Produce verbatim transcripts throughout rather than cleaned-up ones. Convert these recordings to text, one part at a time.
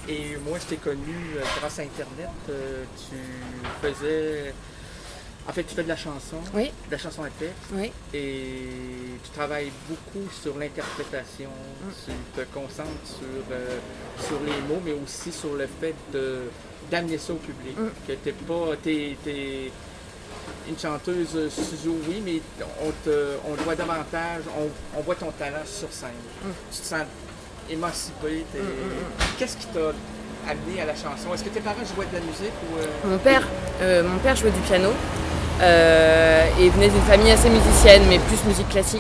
Et moi, je t'ai connu euh, grâce à Internet. Euh, tu faisais... En fait, tu fais de la chanson, Oui. de la chanson à texte. Oui. Et tu travailles beaucoup sur l'interprétation. Mm. Tu te concentres sur, euh, sur les mots, mais aussi sur le fait de, d'amener ça au public. Mm. Que t'es pas... T'es, t'es une chanteuse studio, oui, mais on, te, on doit davantage... On, on voit ton talent sur scène. Mm. Tu te sens émancipé. Mm, mm. Qu'est-ce qui t'a amené à la chanson? Est-ce que tes parents jouaient de la musique ou euh... Mon père, euh, mon père jouait du piano euh, et venait d'une famille assez musicienne, mais plus musique classique.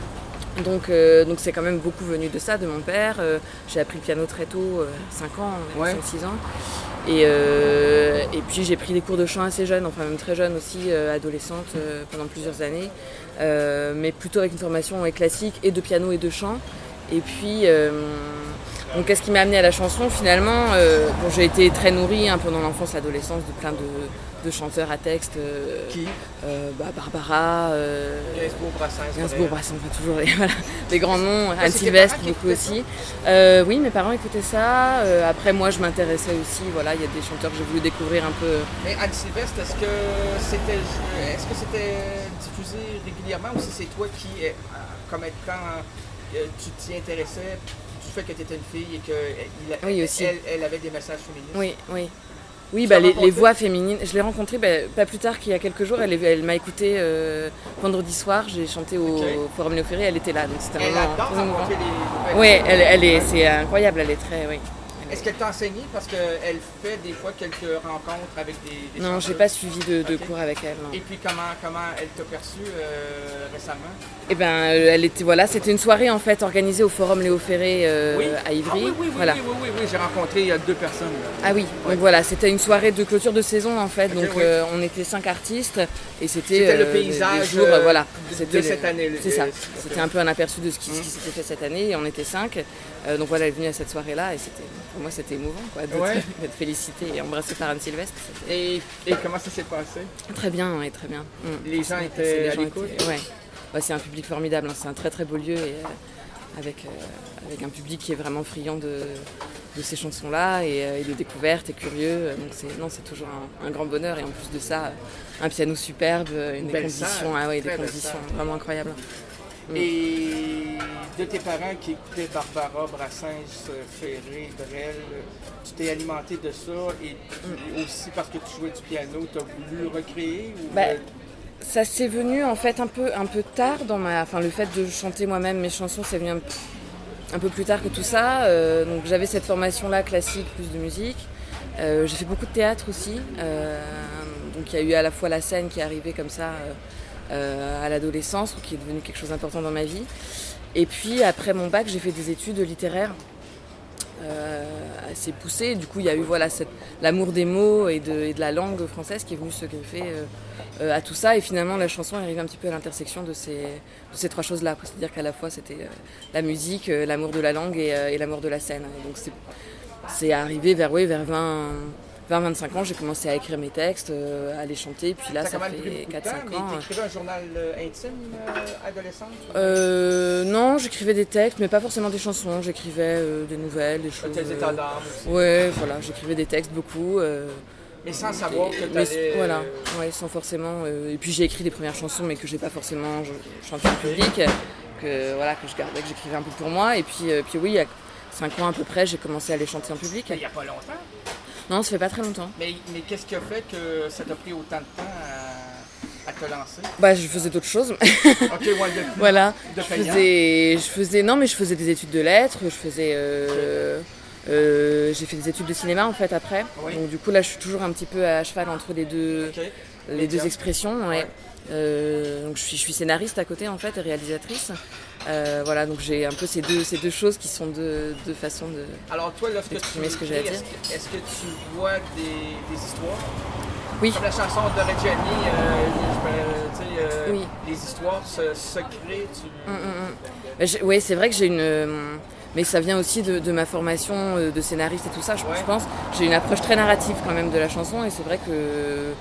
Donc, euh, donc c'est quand même beaucoup venu de ça, de mon père. Euh, j'ai appris le piano très tôt, euh, cinq ans, ouais. cinq six ans. Et, euh, et puis j'ai pris des cours de chant assez jeune, enfin même très jeune aussi, euh, adolescente, euh, pendant plusieurs années. Euh, mais plutôt avec une formation ouais, classique et de piano et de chant. Et puis... Euh, Donc, qu'est-ce qui m'a amenée à la chanson finalement euh, bon, j'ai été très nourrie hein, pendant l'enfance, l'adolescence de plein de, de chanteurs à texte. Euh, Qui euh, bah, Barbara, euh, Gainsbourg, Brassens, Gainsbourg, Brassens, enfin toujours les, voilà, les grands noms. Anne Sylvestre beaucoup aussi. Euh, oui, mes parents écoutaient ça. Euh, après, moi, je m'intéressais aussi. Voilà, il y a des chanteurs que j'ai voulu découvrir un peu. Mais Anne Sylvestre, est-ce que c'était, est-ce que c'était diffusé régulièrement ou si c'est toi qui, comme étant, tu t'y intéressais? Du fait que tu étais une fille et qu'elle oui, aussi. Elle, elle avait des messages féministes. Oui, oui. Oui, bah, les, les voix féminines. Je l'ai rencontrée bah, pas plus tard qu'il y a quelques jours. Elle, elle m'a écoutée euh, vendredi soir. J'ai chanté au okay. Forum Léo Ferré. Elle était là. Donc c'était elle vraiment adore rencontrer les... Oui, elle, elle est, c'est incroyable. Elle est très... Oui. Est-ce qu'elle t'a enseigné? Parce qu'elle fait des fois quelques rencontres avec des, des Non, j'ai pas suivi de, de okay. cours avec elle. Non. Et puis comment, comment elle t'a perçue euh, récemment? Eh ben, elle était voilà, c'était une soirée en fait organisée au Forum Léo Ferré euh, oui. à Ivry. Ah, oui, oui, oui, voilà. oui, oui, oui, oui, j'ai rencontré il y a deux personnes. Là. Ah oui, ouais. Donc voilà, c'était une soirée de clôture de saison en fait. Okay, donc oui. euh, on était cinq artistes et c'était, c'était euh, le paysage jours, euh, voilà, de, c'était de cette année. C'est ça. C'était un peu un aperçu de ce qui, mmh. qui s'était fait cette année et on était cinq. Euh, donc voilà, elle est venue à cette soirée-là et c'était, pour moi c'était émouvant quoi, d'être, ouais. d'être félicitée et embrassée par Anne Sylvestre. Et, et comment ça s'est passé? Très bien, oui, très bien. Mmh. Les gens étaient à l'écoute? Ouais. Ouais, c'est un public formidable, hein. C'est un très très beau lieu et euh, avec, euh, avec un public qui est vraiment friand de, de ces chansons-là et, euh, et de découvertes et curieux. Donc c'est, non, c'est toujours un, un grand bonheur et en plus de ça, un piano superbe, une des conditions, ah, ouais, des conditions vraiment incroyables. Mm. Et de tes parents qui écoutaient Barbara, Brassens, Ferré, Brel, tu t'es alimenté de ça et mm. aussi parce que tu jouais du piano, tu as voulu recréer ou bah, ça s'est venu en fait un peu, un peu tard dans ma... Enfin, le fait de chanter moi-même mes chansons, c'est venu un, un peu plus tard que tout ça. Euh, donc j'avais cette formation-là, classique, plus de musique. Euh, j'ai fait beaucoup de théâtre aussi. Euh, donc il y a eu à la fois la scène qui est arrivée comme ça euh, à l'adolescence, qui est devenue quelque chose d'important dans ma vie. Et puis après mon bac, j'ai fait des études littéraires euh, assez poussées. Du coup, il y a eu voilà, cette, l'amour des mots et de, et de la langue française qui est venu se greffer euh, Euh, à tout ça, et finalement la chanson est arrivée un petit peu à l'intersection de ces, de ces trois choses-là. C'est-à-dire qu'à la fois c'était euh, la musique, euh, l'amour de la langue et, euh, et l'amour de la scène. Et donc c'est, c'est arrivé vers, oui, vers vingt à vingt-cinq ans, j'ai commencé à écrire mes textes, euh, à les chanter, puis là ça, ça fait quatre cinq ans. Mais t'écrivais un journal euh, intime euh, adolescente? euh, Non, j'écrivais des textes, mais pas forcément des chansons. J'écrivais euh, des nouvelles, des choses. Tes états d'âme aussi. Ouais, voilà, j'écrivais des textes beaucoup. Euh, Mais sans savoir et, que t'allais... Voilà, ouais, sans forcément... Euh, et puis j'ai écrit des premières chansons, mais que j'ai pas forcément chanté en public, que, voilà, que je gardais, que j'écrivais un peu pour moi. Et puis, euh, puis oui, il y a cinq ans à peu près, j'ai commencé à les chanter en public. Mais il n'y a pas longtemps? Non, ça fait pas très longtemps. Mais, mais qu'est-ce qui a fait que ça t'a pris autant de temps à, à te lancer? Bah, je faisais d'autres choses. Ok, ouais, de, voilà, de je faisais, je faisais... Non, mais je faisais des études de lettres, je faisais... Euh, okay. Euh, j'ai fait des études de cinéma en fait après, oui. Donc du coup là je suis toujours un petit peu à cheval entre les deux, okay. les deux expressions. Ouais. Ouais. Euh, donc je suis, je suis scénariste à côté en fait et réalisatrice. Euh, voilà, donc j'ai un peu ces deux, ces deux choses qui sont deux, deux façons de. Alors toi, lorsque tu ce que j'ai à dire. Est-ce que, est-ce que tu vois des, des histoires? Oui. Comme la chanson de Reggiani, euh, tu sais, euh, oui. Les histoires se, se créent. Tu... Mm, mm, mm. Oui, c'est vrai que j'ai une. Mais ça vient aussi de, de ma formation de scénariste et tout ça, je, ouais. je pense. J'ai une approche très narrative quand même de la chanson et c'est vrai que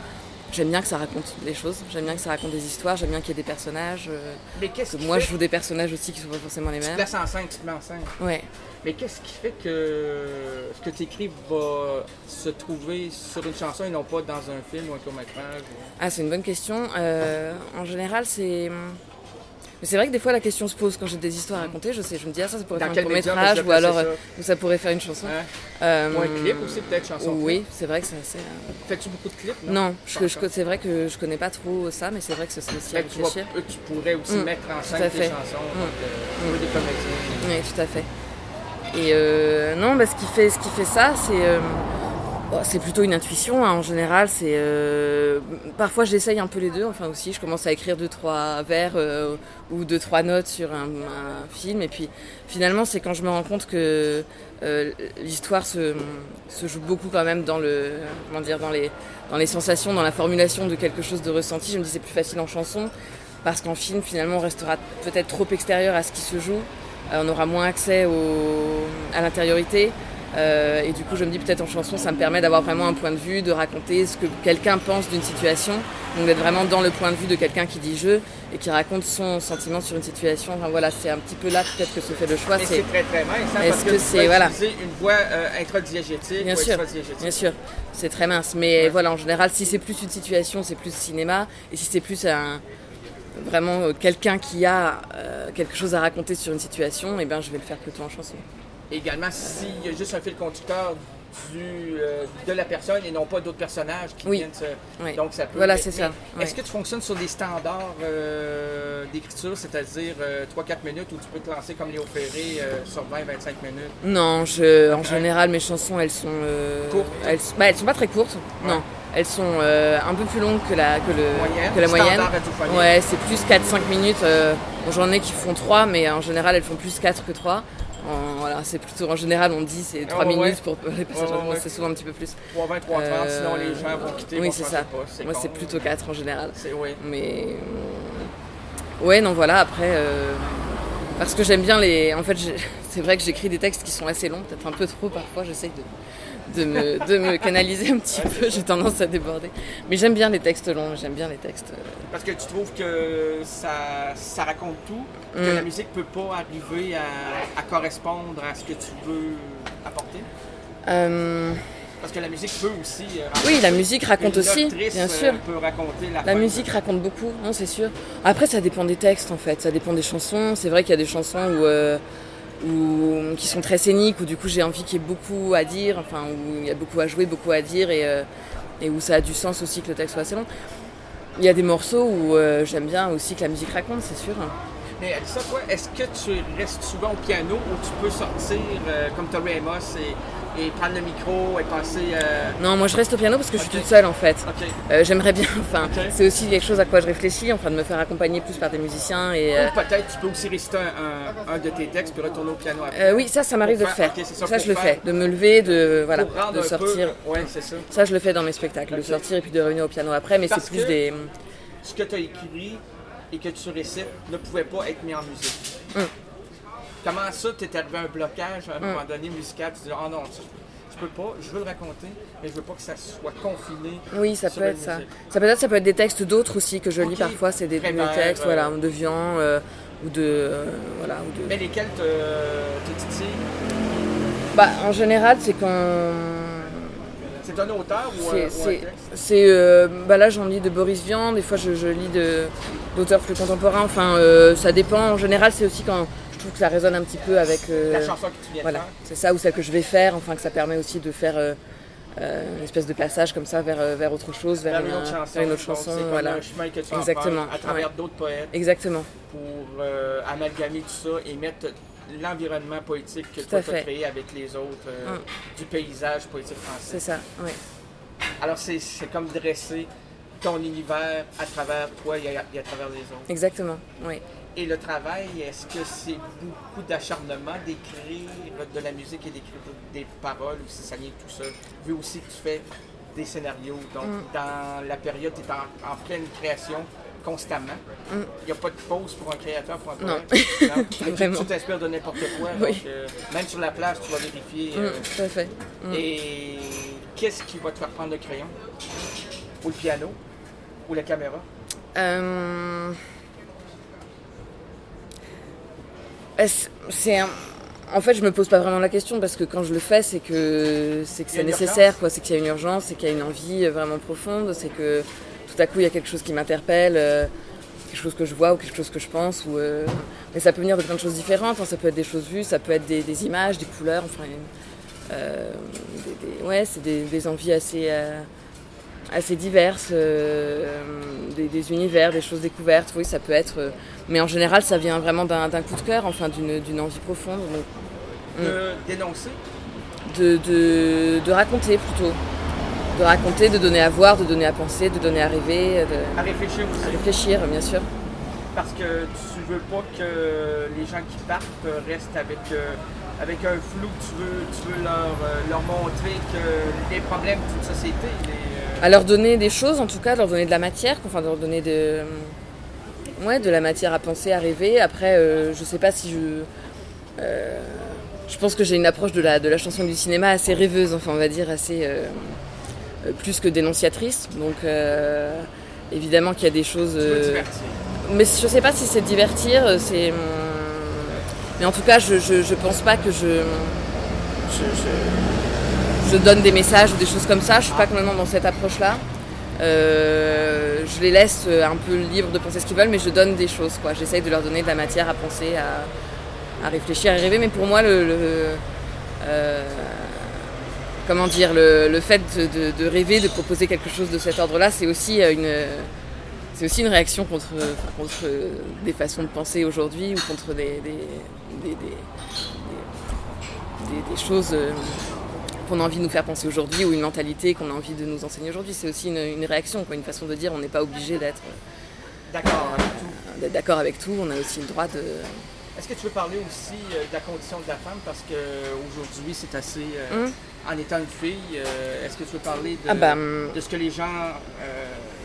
j'aime bien que ça raconte des choses, j'aime bien que ça raconte des histoires, j'aime bien qu'il y ait des personnages. Euh, Mais qu'est-ce qui moi, fait... je joue des personnages aussi qui sont pas forcément les mêmes. Tu te places en scène, tu te mets en scène. Ouais. Mais qu'est-ce qui fait que ce que tu écris va se trouver sur une chanson et non pas dans un film ou un court-métrage? Ou... Ah, c'est une bonne question. Euh, en général, c'est... Mais c'est vrai que des fois la question se pose quand j'ai des histoires à raconter. Je sais, je me dis ah ça, ça pourrait dans faire un court-métrage ou alors euh, ou ça pourrait faire une chanson. Hein? Euh, ou un clip aussi peut-être chanson. Oui, c'est vrai que c'est assez. Euh... Fais-tu beaucoup de clips? Non, non je, je, c'est vrai que je connais pas trop ça, mais c'est vrai que c'est aussi à réfléchir. Tu, vois, tu pourrais aussi mmh, mettre en scène tes chansons, mmh. donc euh, mmh. des comédiens. Oui, tout à fait. Et euh, non, bah, ce qui fait, ce qui fait ça, c'est euh, bon, c'est plutôt une intuition hein, en général. C'est euh, parfois j'essaye un peu les deux. Enfin aussi, je commence à écrire deux trois vers euh, ou deux trois notes sur un, un film. Et puis finalement, c'est quand je me rends compte que euh, l'histoire se, se joue beaucoup quand même dans le comment dire dans les dans les sensations, dans la formulation de quelque chose de ressenti. Je me dis c'est plus facile en chanson parce qu'en film finalement on restera peut-être trop extérieur à ce qui se joue. On aura moins accès au, à l'intériorité euh, et du coup je me dis peut-être en chanson ça me permet d'avoir vraiment un point de vue, de raconter ce que quelqu'un pense d'une situation, donc d'être vraiment dans le point de vue de quelqu'un qui dit je et qui raconte son sentiment sur une situation. Enfin voilà, c'est un petit peu là peut-être que se fait le choix. Mais c'est, c'est très très mince, hein, est-ce parce que, que c'est tu voilà une voix euh, intradiégétique bien ou sûr, extradiégétique. Bien sûr, c'est très mince, mais ouais. Voilà en général si c'est plus une situation c'est plus cinéma et si c'est plus un vraiment euh, quelqu'un qui a euh, quelque chose à raconter sur une situation, et eh ben je vais le faire plutôt en chanson. Et également, s'il y a juste un fil conducteur du, euh, de la personne et non pas d'autres personnages qui oui. viennent se... Oui. Donc ça peut... Voilà, mais, c'est ça. Mais est-ce ouais. que tu fonctionnes sur des standards euh, d'écriture, c'est-à-dire euh, trois quatre minutes, ou tu peux te lancer comme Léo Ferré euh, sur vingt à vingt-cinq minutes? Non, je, en général, mes chansons, elles sont... Euh, courtes? Elles, bah, elles sont pas très courtes, ouais. Non. Elles sont euh, un peu plus longues que la, que le, moyenne, que la moyenne. Ouais, c'est plus quatre cinq minutes. Euh, bon, j'en ai qui font trois, mais en général, elles font plus quatre que trois. En, voilà, c'est plutôt, en général, on dit c'est trois oh, minutes ouais. Pour les passages. Oh, ouais. C'est souvent un petit peu plus. trois vingt, trois trente, euh, sinon les gens vont quitter. Oui, vont c'est ça. Pas, c'est Moi, con. c'est plutôt quatre en général. C'est, oui. Mais. Ouais, non, voilà, après. Euh, parce que j'aime bien les. En fait, c'est vrai que j'écris des textes qui sont assez longs, peut-être un peu trop parfois, j'essaye de. De me, de me canaliser un petit peu, j'ai tendance à déborder. Mais j'aime bien les textes longs, j'aime bien les textes... Parce que tu trouves que ça, ça raconte tout, que mm. la musique peut pas arriver à, à correspondre à ce que tu veux apporter? Euh... Parce que la musique peut aussi... Euh, oui, la musique raconte aussi, bien sûr. Euh, peut raconter la la musique de... raconte beaucoup, non, c'est sûr. Après, ça dépend des textes, en fait, ça dépend des chansons. C'est vrai qu'il y a des chansons où... Euh... Ou, qui sont très scéniques, où du coup j'ai envie qu'il y ait beaucoup à dire, enfin où il y a beaucoup à jouer, beaucoup à dire et, euh, et où ça a du sens aussi que le texte soit assez long. Il y a des morceaux où euh, j'aime bien aussi que la musique raconte, c'est sûr. Mais Alissa, toi, est-ce que tu restes souvent au piano ou tu peux sortir euh, comme Tori Amos et, et prendre le micro et passer... Euh... Non, moi je reste au piano parce que okay. je suis toute seule en fait. Okay. Euh, j'aimerais bien, enfin, okay. c'est aussi quelque chose à quoi je réfléchis, enfin de me faire accompagner plus par des musiciens. Et, euh... Ou peut-être tu peux aussi réciter un, un, un de tes textes puis retourner au piano après. Euh, oui, ça, ça m'arrive de le faire. Okay, ça, ça je le faire... fais, de me lever, de, voilà, de sortir. Peu... Ouais, c'est ça. Ça je le fais dans mes spectacles, okay. De sortir et puis de revenir au piano après, mais parce c'est plus des... Ce que tu as écrit et que tu récites ne pouvait pas être mis en musique. Mm. Comment ça, t'es arrivé à un blocage à un mm. moment donné musical, tu dis « Oh non, ça, je peux pas, je veux le raconter, mais je veux pas que ça soit confiné. » Oui, ça peut être ça. Ça peut être, ça peut être des textes d'autres aussi que je lis okay. Parfois, c'est des, des textes, euh... voilà, de Vian euh, ou de... Euh, voilà, ou de... Mais lesquels te, te titillent? Bah, en général, c'est quand... C'est un auteur ou, c'est, euh, c'est, ou un texte? C'est, euh, bah là, j'en lis de Boris Vian, des fois je, je lis de, d'auteurs plus contemporains, enfin, euh, ça dépend. En général, c'est aussi quand je trouve que ça résonne un petit peu avec... Euh, la chanson que tu viens voilà, de faire. C'est ça, ou celle que je vais faire, enfin, que ça permet aussi de faire euh, euh, une espèce de passage comme ça vers, euh, vers autre chose, vers, vers une, une autre chanson. Vers une autre chanson, c'est voilà. Un chemin que tu exactement. À travers ouais. d'autres poètes. Exactement. Pour euh, amalgamer tout ça et mettre l'environnement poétique que tu as créé avec les autres, euh, hum. du paysage poétique français. C'est ça, oui. Alors, c'est, c'est comme dresser ton univers à travers toi et à, et à travers les autres. Exactement, oui. Et le travail, est-ce que c'est beaucoup d'acharnement d'écrire de la musique et d'écrire des paroles, ou si ça vient tout seul? Vu aussi que tu fais des scénarios, donc mm. dans la période, tu es en, en pleine création constamment. Il mm. n'y a pas de pause pour un créateur, pour un poète. Non, non. Pas vraiment. Tu t'inspires de n'importe quoi. Oui. Donc, euh, même sur la plage, tu vas vérifier. Mm, euh, tout à fait. Mm. Et qu'est-ce qui va te faire prendre le crayon ou le piano ou la caméra? Euh... C'est un... En fait, je me pose pas vraiment la question parce que quand je le fais, c'est que c'est que c'est nécessaire, quoi. C'est qu'il y a une urgence, c'est qu'il y a une envie vraiment profonde, c'est que tout à coup il y a quelque chose qui m'interpelle, euh, quelque chose que je vois ou quelque chose que je pense. Ou, euh... Mais ça peut venir de plein de choses différentes. Hein. Ça peut être des choses vues, ça peut être des, des images, des couleurs. Enfin, euh, des, des... ouais, c'est des, des envies assez euh, assez diverses, euh, des, des univers, des choses découvertes. Oui, ça peut être. Euh... Mais en général, ça vient vraiment d'un, d'un coup de cœur, enfin d'une, d'une envie profonde. Donc, de mm. dénoncer de, de, de raconter plutôt. De raconter, de donner à voir, de donner à penser, de donner à rêver. De... À réfléchir aussi. À réfléchir, bien sûr. Parce que tu veux pas que les gens qui partent restent avec, euh, avec un flou. Tu veux, tu veux leur, euh, leur montrer que les problèmes d'une société... Les, euh... À leur donner des choses, en tout cas, de leur donner de la matière, enfin de leur donner de... Ouais, de la matière à penser, à rêver. Après, euh, je sais pas si je... Euh, je pense que j'ai une approche de la, de la chanson du cinéma assez rêveuse, enfin on va dire assez... Euh, euh, plus que dénonciatrice. Donc, euh, évidemment qu'il y a des choses... Euh, tu veux divertir. Mais je sais pas si c'est divertir, c'est... Mais en tout cas, je, je, je pense pas que je... Je, je... je donne des messages ou des choses comme ça. Je suis pas complètement dans cette approche-là. Euh, je les laisse un peu libres de penser ce qu'ils veulent, mais je donne des choses, quoi. J'essaye de leur donner de la matière à penser, à, à réfléchir, à rêver. Mais pour moi, le, le euh, comment dire, le, le fait de, de, de rêver, de proposer quelque chose de cet ordre-là, c'est aussi une, c'est aussi une réaction contre, contre des façons de penser aujourd'hui ou contre des, des, des, des, des, des choses qu'on a envie de nous faire penser aujourd'hui ou une mentalité qu'on a envie de nous enseigner aujourd'hui. C'est aussi une, une réaction, quoi, une façon de dire on n'est pas obligé d'être d'accord avec tout. D'être d'accord avec tout, on a aussi le droit de... Est-ce que tu veux parler aussi de la condition de la femme? Parce qu'aujourd'hui, c'est assez... Euh, mmh. En étant une fille, euh, est-ce que tu veux parler de, ah bah, de ce que les gens euh,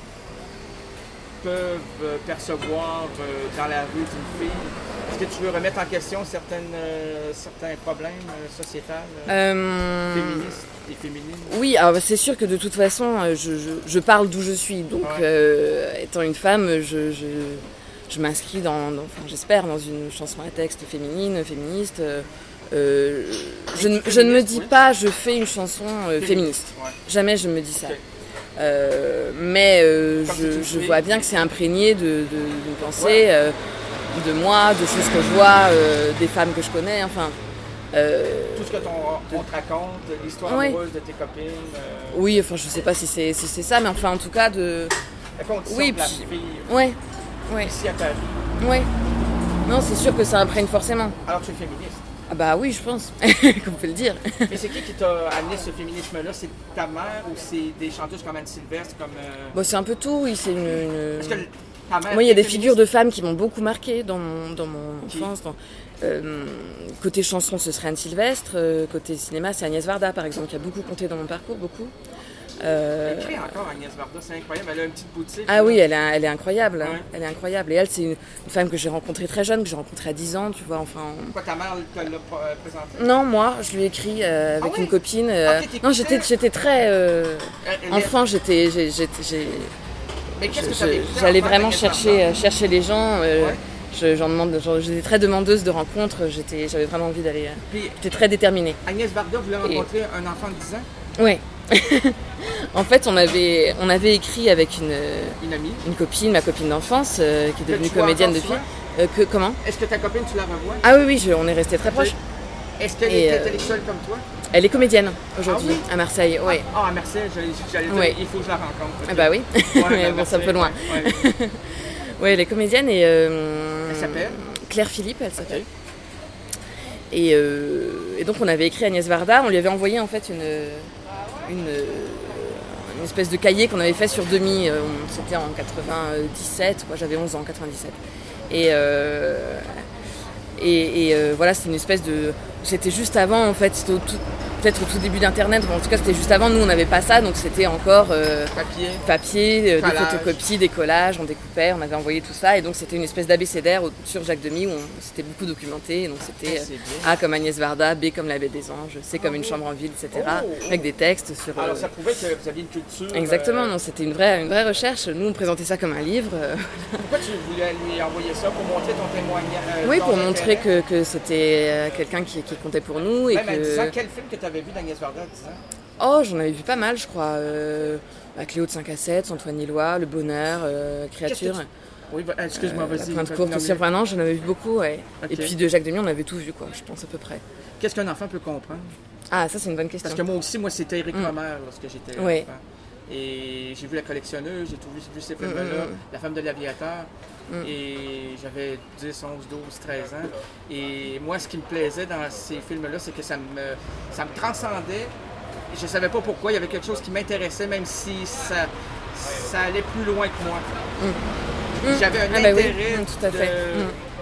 peuvent percevoir euh, dans la rue d'une fille? Est-ce que tu veux remettre en question certaines, euh, certains problèmes euh, sociétals, euh, euh... féministes et féminines? Oui, alors c'est sûr que de toute façon, je, je, je parle d'où je suis. Donc, ouais. euh, étant une femme, je, je, je m'inscris dans, dans enfin, j'espère, dans une chanson à texte féminine, féministe. Euh, je, ne, je ne me dis pas, je fais une chanson euh, féministe. Ouais. Jamais je me dis ça. Okay. Euh, mais euh, je, je vois bien que c'est imprégné de, de, de pensée. Ouais. Euh, de moi, de choses que je vois, euh, des femmes que je connais, enfin... Euh, Tout ce que ton, on te raconte, l'histoire ouais. amoureuse de tes copines... Euh... Oui, enfin, je sais pas si c'est, si c'est ça, mais enfin, en tout cas, de... La condition oui, de la puis... fille, ouais. Ouais. Ici à Paris. Oui. Non, c'est sûr que ça imprègne forcément. Alors, tu es féministe? Ah bah oui, je pense, qu'on peut le dire. Mais c'est qui qui t'a amené ce féminisme-là? C'est ta mère ou c'est des chanteuses comme Anne Sylvestre, comme... Euh... Bon, c'est un peu tout, oui, c'est une... une... Est-ce que moi, il y a des figures de femmes qui m'ont beaucoup marquée dans mon, dans mon enfance. Dans, euh, côté chanson, ce serait Anne Sylvestre. Euh, côté cinéma, c'est Agnès Varda, par exemple, qui a beaucoup compté dans mon parcours, beaucoup. Euh... Elle écrit encore, Agnès Varda, c'est incroyable. Elle a une petite boutique. Ah là. Oui, elle, a, elle est incroyable. Ouais. Hein. Elle est incroyable. Et elle, c'est une, une femme que j'ai rencontrée très jeune, que j'ai rencontrée à dix ans, tu vois. Enfin, on... Pourquoi ta mère te l'a présentée? Non, moi, je lui ai écrit euh, avec ah oui? une copine. Euh... Okay, non, j'étais, j'étais très... Euh... Elle, enfant, est... j'étais... J'ai, j'ai, j'ai... Mais qu'est-ce que je, ça je, J'allais vraiment chercher, euh, chercher les gens. Euh, ouais. je, j'en demande, genre, j'étais très demandeuse de rencontres. J'étais, j'avais vraiment envie d'aller. Puis, j'étais très déterminée. Agnès Varda voulait rencontrer Et... un enfant de dix ans? Oui. En fait, on avait, on avait écrit avec une, une amie, une copine, ma copine d'enfance, euh, qui est devenue comédienne depuis. Euh, que, comment? Est-ce que ta copine, tu la revois? Ah oui, oui, je, on est restés très proches. Est-ce qu'elle est euh, intellectuelle comme toi? Elle est comédienne aujourd'hui, ah oui? à Marseille, oui. Ah, ah à Marseille, j'allais, j'allais dire, oui. Il faut que je la rencontre. Ah bah oui, ouais, bon, c'est un peu loin. Oui, ouais. Ouais, elle est comédienne et... Euh, elle s'appelle? Claire Philippe, elle s'appelle. Okay. Et, euh, et donc on avait écrit Agnès Varda, on lui avait envoyé en fait une... une une espèce de cahier qu'on avait fait sur demi, euh, c'était en quatre-vingt-dix-sept, quoi, j'avais onze ans en quatre-vingt-dix-sept. Et, euh, et, et euh, voilà, c'était une espèce de... C'était juste avant, en fait, c'était au tout, peut-être au tout début d'Internet, en tout cas c'était juste avant, nous on n'avait pas ça, donc c'était encore euh, papier, papier euh, des collage. photocopies, des collages, on découpait, on avait envoyé tout ça, et donc c'était une espèce d'abécédaire sur Jacques Demy où on s'était beaucoup documenté, et donc c'était ah, euh, A comme Agnès Varda, B comme la Baie des Anges, C comme ah, une oui. chambre en ville, et cetera, oh, oh. avec des textes sur... Euh... Alors ça prouvait que vous aviez une culture... Exactement, euh... non, c'était une vraie, une vraie recherche, nous on présentait ça comme un livre. Pourquoi tu voulais lui envoyer ça, pour montrer ton témoignage? Oui, pour montrer que, que c'était quelqu'un qui, qui comptait pour nous. Et Même que... à dix ans, quel film que tu avais vu d'Agnès Varda à dix ans? Oh, j'en avais vu pas mal, je crois. Euh, bah, Cléo de cinq à sept, Antoine Nilois, Le Bonheur, euh, Créature. Tu... Oui, bah, excuse-moi, euh, vas-y. La Pointe courte aussi, enfin non, j'en avais vu beaucoup, ouais. Okay. Et puis de Jacques Demy, on avait tout vu, quoi, je pense à peu près. Qu'est-ce qu'un enfant peut comprendre? Ah, ça c'est une bonne question. Parce que moi aussi, moi c'était Éric mm. Rohmer lorsque j'étais ouais. enfant. Et j'ai vu La Collectionneuse, j'ai tout vu, vu ces films-là, mm, mm. La Femme de l'aviateur. Mm. Et j'avais dix, onze, douze, treize ans. Et moi, ce qui me plaisait dans ces films-là, c'est que ça me, ça me transcendait. Et je ne savais pas pourquoi. Il y avait quelque chose qui m'intéressait, même si ça, ça allait plus loin que moi. Mm. J'avais un ah, intérêt. Bah oui. mm, tout à fait. De...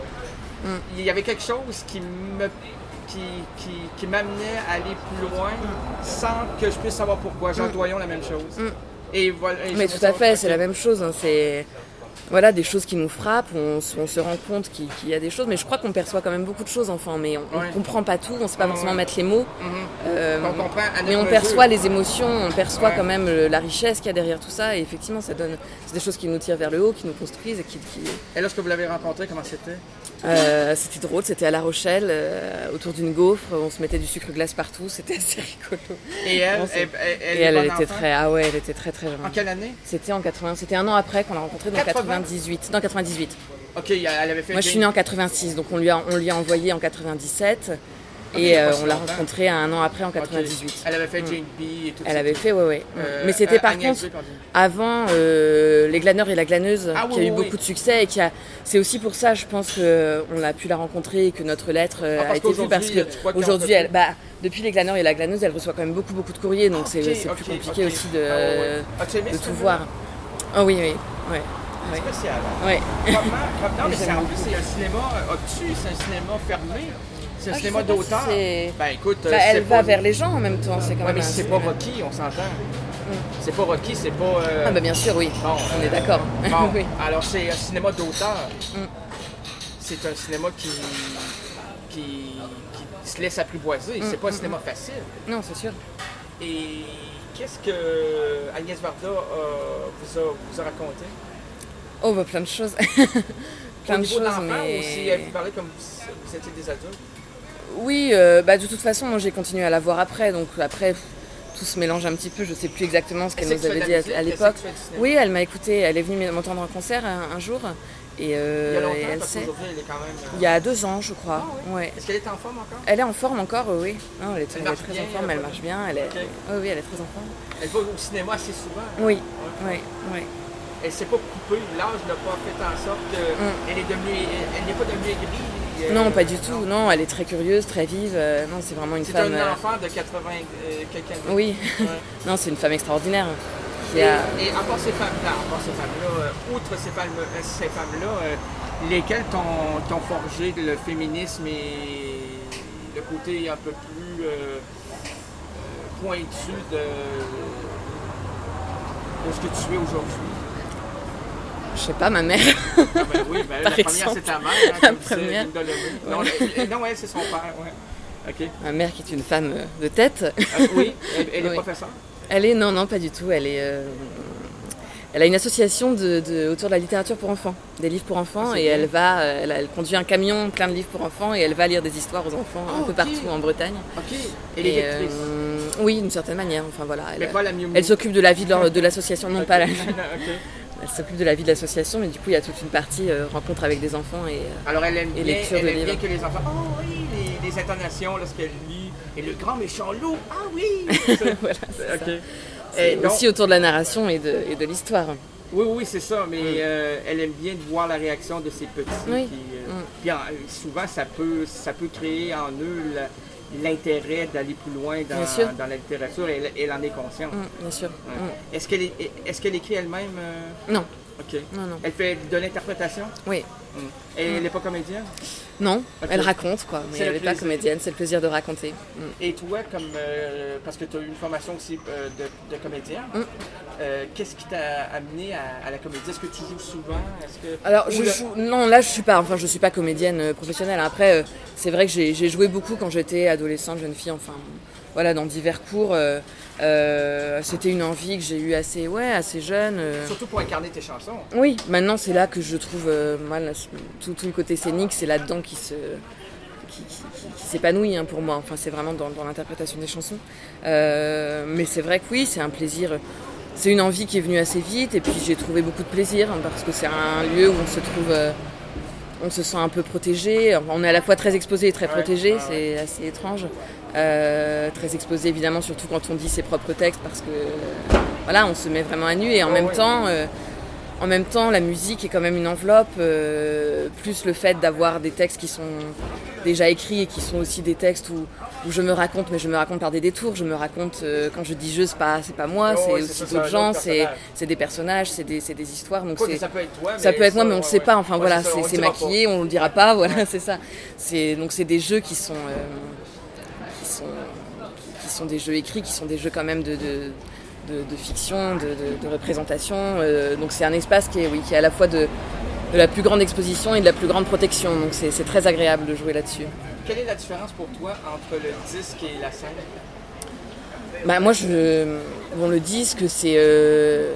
Mm. Mm. Il y avait quelque chose qui me qui, qui, qui m'amenait à aller plus loin sans que je puisse savoir pourquoi. Jean Doyon, la même chose. Mm. Et voilà, et mais tout à fait, c'est la même chose. Hein, c'est voilà, des choses qui nous frappent, on, on se rend compte qu'il, qu'il y a des choses, mais je crois qu'on perçoit quand même beaucoup de choses, enfant, mais on ne ouais. comprend pas tout, on ne sait pas forcément ouais. mettre les mots, mm-hmm. euh, on comprend mais on perçoit les émotions, on perçoit ouais. quand même le, la richesse qu'il y a derrière tout ça, et effectivement, ça donne, c'est des choses qui nous tirent vers le haut, qui nous construisent. Et, qui, qui... et lorsque vous l'avez rencontré, comment c'était? Euh, c'était drôle, c'était à La Rochelle, euh, autour d'une gaufre, on se mettait du sucre glace partout, c'était assez rigolo. Et elle, bon, elle, elle, elle, et elle, elle était très, ah ouais, elle était très très jeune. En quelle année? C'était en quatre-vingts, c'était un an après qu'on l'a rencontrée, donc quatre-vingt-dix-huit. Non, quatre-vingt-dix-huit. Ok, elle avait fait. Moi, je suis née en quatre-vingt-six, donc on lui a, on lui a envoyé en quatre-vingt-dix-sept. Et euh, on l'a rencontrée un an après en quatre-vingt-dix-huit. Okay. Elle avait fait Jane B et tout ça. Elle avait fait, ouais, ouais. Euh, Mais c'était euh, par Agnès contre, avant euh, Les Glaneurs et la Glaneuse, ah, qui oui, a eu oui. beaucoup de succès. Et qui a... C'est aussi pour ça, je pense, qu'on a pu la rencontrer et que notre lettre ah, a été vue. Parce qu'aujourd'hui, elle, bah, depuis Les Glaneurs et la Glaneuse, elle reçoit quand même beaucoup, beaucoup de courriers. Donc okay, c'est, c'est okay, plus compliqué okay. aussi de, ah, ouais. de tout voir. Ah oh, oui, oui. Ouais. C'est oui. spécial. Hein? Oui. Comment, comment, mais c'est, en plus, c'est un cinéma obtus, c'est un cinéma fermé. C'est un ah, cinéma d'auteur. Si ben écoute, bah, elle va pas... vers les gens en même temps. C'est quand ouais, même mais un... c'est pas Rocky, on s'entend. Mm. C'est pas Rocky, c'est pas. Euh... Ah bah bien sûr, oui. Bon, on euh... est d'accord. Bon, oui. Alors c'est un cinéma d'auteur. Mm. C'est un cinéma qui... qui qui se laisse apprivoiser. Mm. C'est pas un cinéma mm. facile. Non, c'est sûr. Et qu'est-ce que Agnès Varda euh, vous, a, vous a raconté? Oh bah plein de choses. plein Au de choses, mais. Aussi, elle vous parlait comme vous étiez des adultes. Oui, euh, bah de toute façon, moi j'ai continué à la voir après, donc après pff, tout se mélange un petit peu. Je sais plus exactement ce qu'elle nous avait dit à, à l'époque. Oui, elle m'a écouté, elle est venue m'entendre en concert un, un jour. Et, euh, il y a longtemps, et elle parce sait. qu'aujourd'hui, elle est quand même. Euh... Il y a deux ans, je crois. Ah, oui. Ouais. Est-ce qu'elle est en forme encore? Elle est en forme encore, oui. Non, elle est, elle elle est très bien, en forme, elle marche bien. Elle est... okay. oh, oui, elle est très en forme. Elle va au cinéma assez souvent. Oui, oui, oui. Elle s'est pas coupée, l'âge n'a pas fait en sorte qu'elle mm. est devenue, elle n'est pas devenue aigrie. Non, pas du tout. Non, elle est très curieuse, très vive. Euh, non, c'est vraiment une c'est femme. C'est un enfant de quatre-vingts euh, quelques années. Oui. Ouais. Non, c'est une femme extraordinaire. Et, a... et à part ces femmes-là, à part ces femmes-là, euh, outre ces femmes, euh, ces femmes-là, euh, lesquelles t'ont, t'ont forgé le féminisme et le côté un peu plus euh, pointu de, de ce que tu es aujourd'hui? Je sais pas, ma mère. Ah ben oui, ben, la première exemple. C'est ta mère. Hein, la première. Disait, non, elle, non, elle, c'est son père. Ouais. Okay. Ma mère qui est une femme de tête. Ah, oui, elle, elle est oui. professeure. Elle est, non, non, pas du tout. Elle est, euh, elle a une association de, de, autour de la littérature pour enfants, des livres pour enfants, ah, et elle va, elle, elle conduit un camion plein de livres pour enfants et elle va lire des histoires aux enfants oh, un peu okay. partout en Bretagne. Ok. Et les lectrices. Euh, oui, d'une certaine manière. Enfin voilà. Elle, mais pas la mieux elle s'occupe de la vie de, leur, de l'association, non okay. pas la. Okay. Elle s'occupe de la vie de l'association, mais du coup, il y a toute une partie euh, rencontre avec des enfants et euh, alors elle aime et bien, lecture elle de aime livres. Bien que les enfants. Oh oui, les, les intonations lorsqu'elle lit et le grand méchant loup. Ah oui. Voilà. C'est okay. C'est donc, aussi autour de la narration et de, et de l'histoire. Oui, oui, c'est ça, mais mm. euh, elle aime bien de voir la réaction de ses petits. Oui. Puis, euh, mm. puis en, souvent, ça peut, ça peut créer en eux la, l'intérêt d'aller plus loin dans, dans la littérature et elle, elle en est consciente. Mm, bien sûr. Ouais. Mm. Est-ce qu'elle, est, est-ce qu'elle écrit elle-même? Euh... Non. OK. Non, non. Elle fait de l'interprétation? Oui. Mm. Et mm. elle n'est pas comédienne? Non, Okay. elle raconte quoi, mais C'est elle le n'est pas plaisir. comédienne, c'est le plaisir de raconter. Mm. Et toi, comme euh, parce que tu as eu une formation aussi euh, de, de comédien, Mm. euh, qu'est-ce qui t'a amené à, à la comédie? Est-ce que tu joues souvent? Est-ce que... Alors, Ou je le- joue... non, là, je suis pas, enfin, je suis pas comédienne euh, professionnelle. Après, euh, c'est vrai que j'ai, j'ai joué beaucoup quand j'étais adolescente, jeune fille, enfin, voilà, dans divers cours. Euh, euh, c'était une envie que j'ai eue assez, ouais, assez jeune. euh. Surtout pour incarner tes chansons. Oui, maintenant, c'est là que je trouve, euh, moi, là, tout, tout le côté scénique, c'est là-dedans qui se, qui, qui- qui- qui s'épanouit hein, pour moi. Enfin, c'est vraiment dans, dans l'interprétation des chansons. Euh, mais c'est vrai que oui, c'est un plaisir. C'est une envie qui est venue assez vite et puis j'ai trouvé beaucoup de plaisir hein, parce que c'est un lieu où on se trouve, euh, on se sent un peu protégé. On est à la fois très exposé et très Ouais, protégé, ouais, c'est assez étrange. Euh, très exposé évidemment, surtout quand on dit ses propres textes parce que euh, voilà, on se met vraiment à nu et en Ouais, même ouais. temps, euh, en même temps, la musique est quand même une enveloppe. euh, plus le fait d'avoir des textes qui sont déjà écrits et qui sont aussi des textes où où je me raconte, mais je me raconte par des détours. Je me raconte, euh, quand je dis je, c'est pas, c'est pas moi, Oh, c'est oui, c'est aussi ça, c'est d'autres un gens, autre c'est, personnage. c'est des personnages, c'est des, c'est des histoires. Donc Quoi que c'est, ça peut être toi, mais ça peut être moi, mais on le ouais, sait ouais. pas. Enfin Ouais, voilà, c'est ça, c'est, on le c'est dira maquillé, on le dira pas. Voilà, c'est ça. C'est, donc c'est des jeux qui sont, euh, qui sont, qui sont des jeux écrits, qui sont des jeux quand même de, de, de, de fiction, de, de, de représentation. Euh, donc c'est un espace qui est, oui, qui est à la fois de, de la plus grande exposition et de la plus grande protection. Donc c'est, c'est très agréable de jouer là-dessus. Quelle est la différence pour toi entre le disque et la scène? Bah moi je bon le disque c'est euh,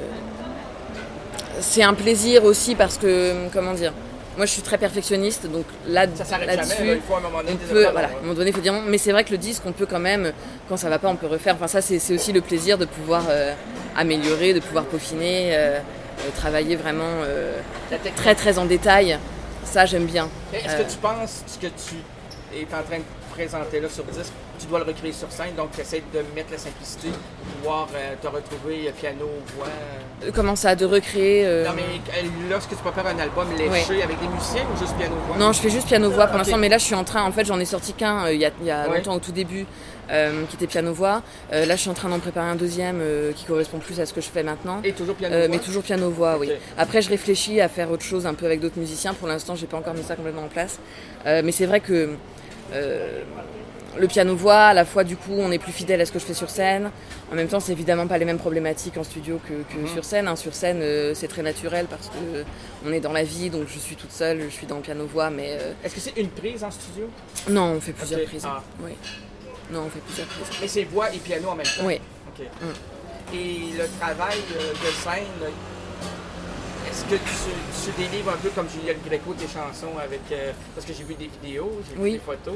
c'est un plaisir aussi parce que comment dire, moi je suis très perfectionniste donc là Ça s'arrête là-dessus jamais, là, il faut à un moment donné on des peut étapes, voilà, à ouais. un moment donné il faut dire non, mais c'est vrai que le disque on peut quand même quand ça va pas on peut refaire, enfin ça c'est, c'est aussi le plaisir de pouvoir euh, améliorer, de pouvoir peaufiner, euh, euh, travailler vraiment euh, La technique. très très en détail, ça j'aime bien. Est-ce Euh, que tu penses ce que tu es en train de présenter là sur disque, tu dois le recréer sur scène, donc tu essaies de mettre la simplicité, pouvoir euh, te retrouver euh, piano, voix. euh. comment ça, de recréer euh, Non mais euh, lorsque tu prépares un album léché Ouais. avec des musiciens ou juste piano voix? Non, je fais juste piano-voix pour Ok. l'instant, mais là je suis en train, en fait j'en ai sorti qu'un euh, il y a, il y a Ouais. longtemps au tout début, euh, qui était piano-voix. Euh, là je suis en train d'en préparer un deuxième euh, qui correspond plus à ce que je fais maintenant. Et toujours piano Euh, voix? mais toujours piano-voix, oui. Ok. Après je réfléchis à faire autre chose un peu avec d'autres musiciens, pour l'instant j'ai pas encore mis ça complètement en place. Euh, mais c'est vrai que euh, le piano-voix, à la fois du coup on est plus fidèle à ce que je fais sur scène, en même temps c'est évidemment pas les mêmes problématiques en studio que, que Mhm. sur scène. Hein. Sur scène euh, c'est très naturel parce que euh, on est dans la vie, donc je suis toute seule, je suis dans le piano-voix, mais euh, Est-ce que c'est une prise en studio? non on fait plusieurs Ok. prises. Ah. Oui. Non on fait plusieurs prises. Mais c'est voix et piano en même temps? Oui. Ok. Mm. Et le travail euh, de scène, est-ce que tu, tu délivres un peu comme Juliette Gréco tes chansons avec... euh, parce que j'ai vu des vidéos, j'ai vu Oui. des photos.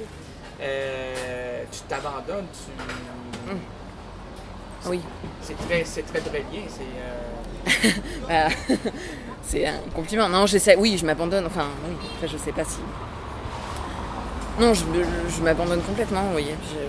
Euh, tu t'abandonnes, tu... Mm. Oui. C'est très, c'est très brésilien, c'est... euh, Voilà. C'est un compliment. Non, j'essaie. Oui, je m'abandonne. Enfin, oui. Après, je sais pas si. Non, je, je, je m'abandonne complètement. Oui.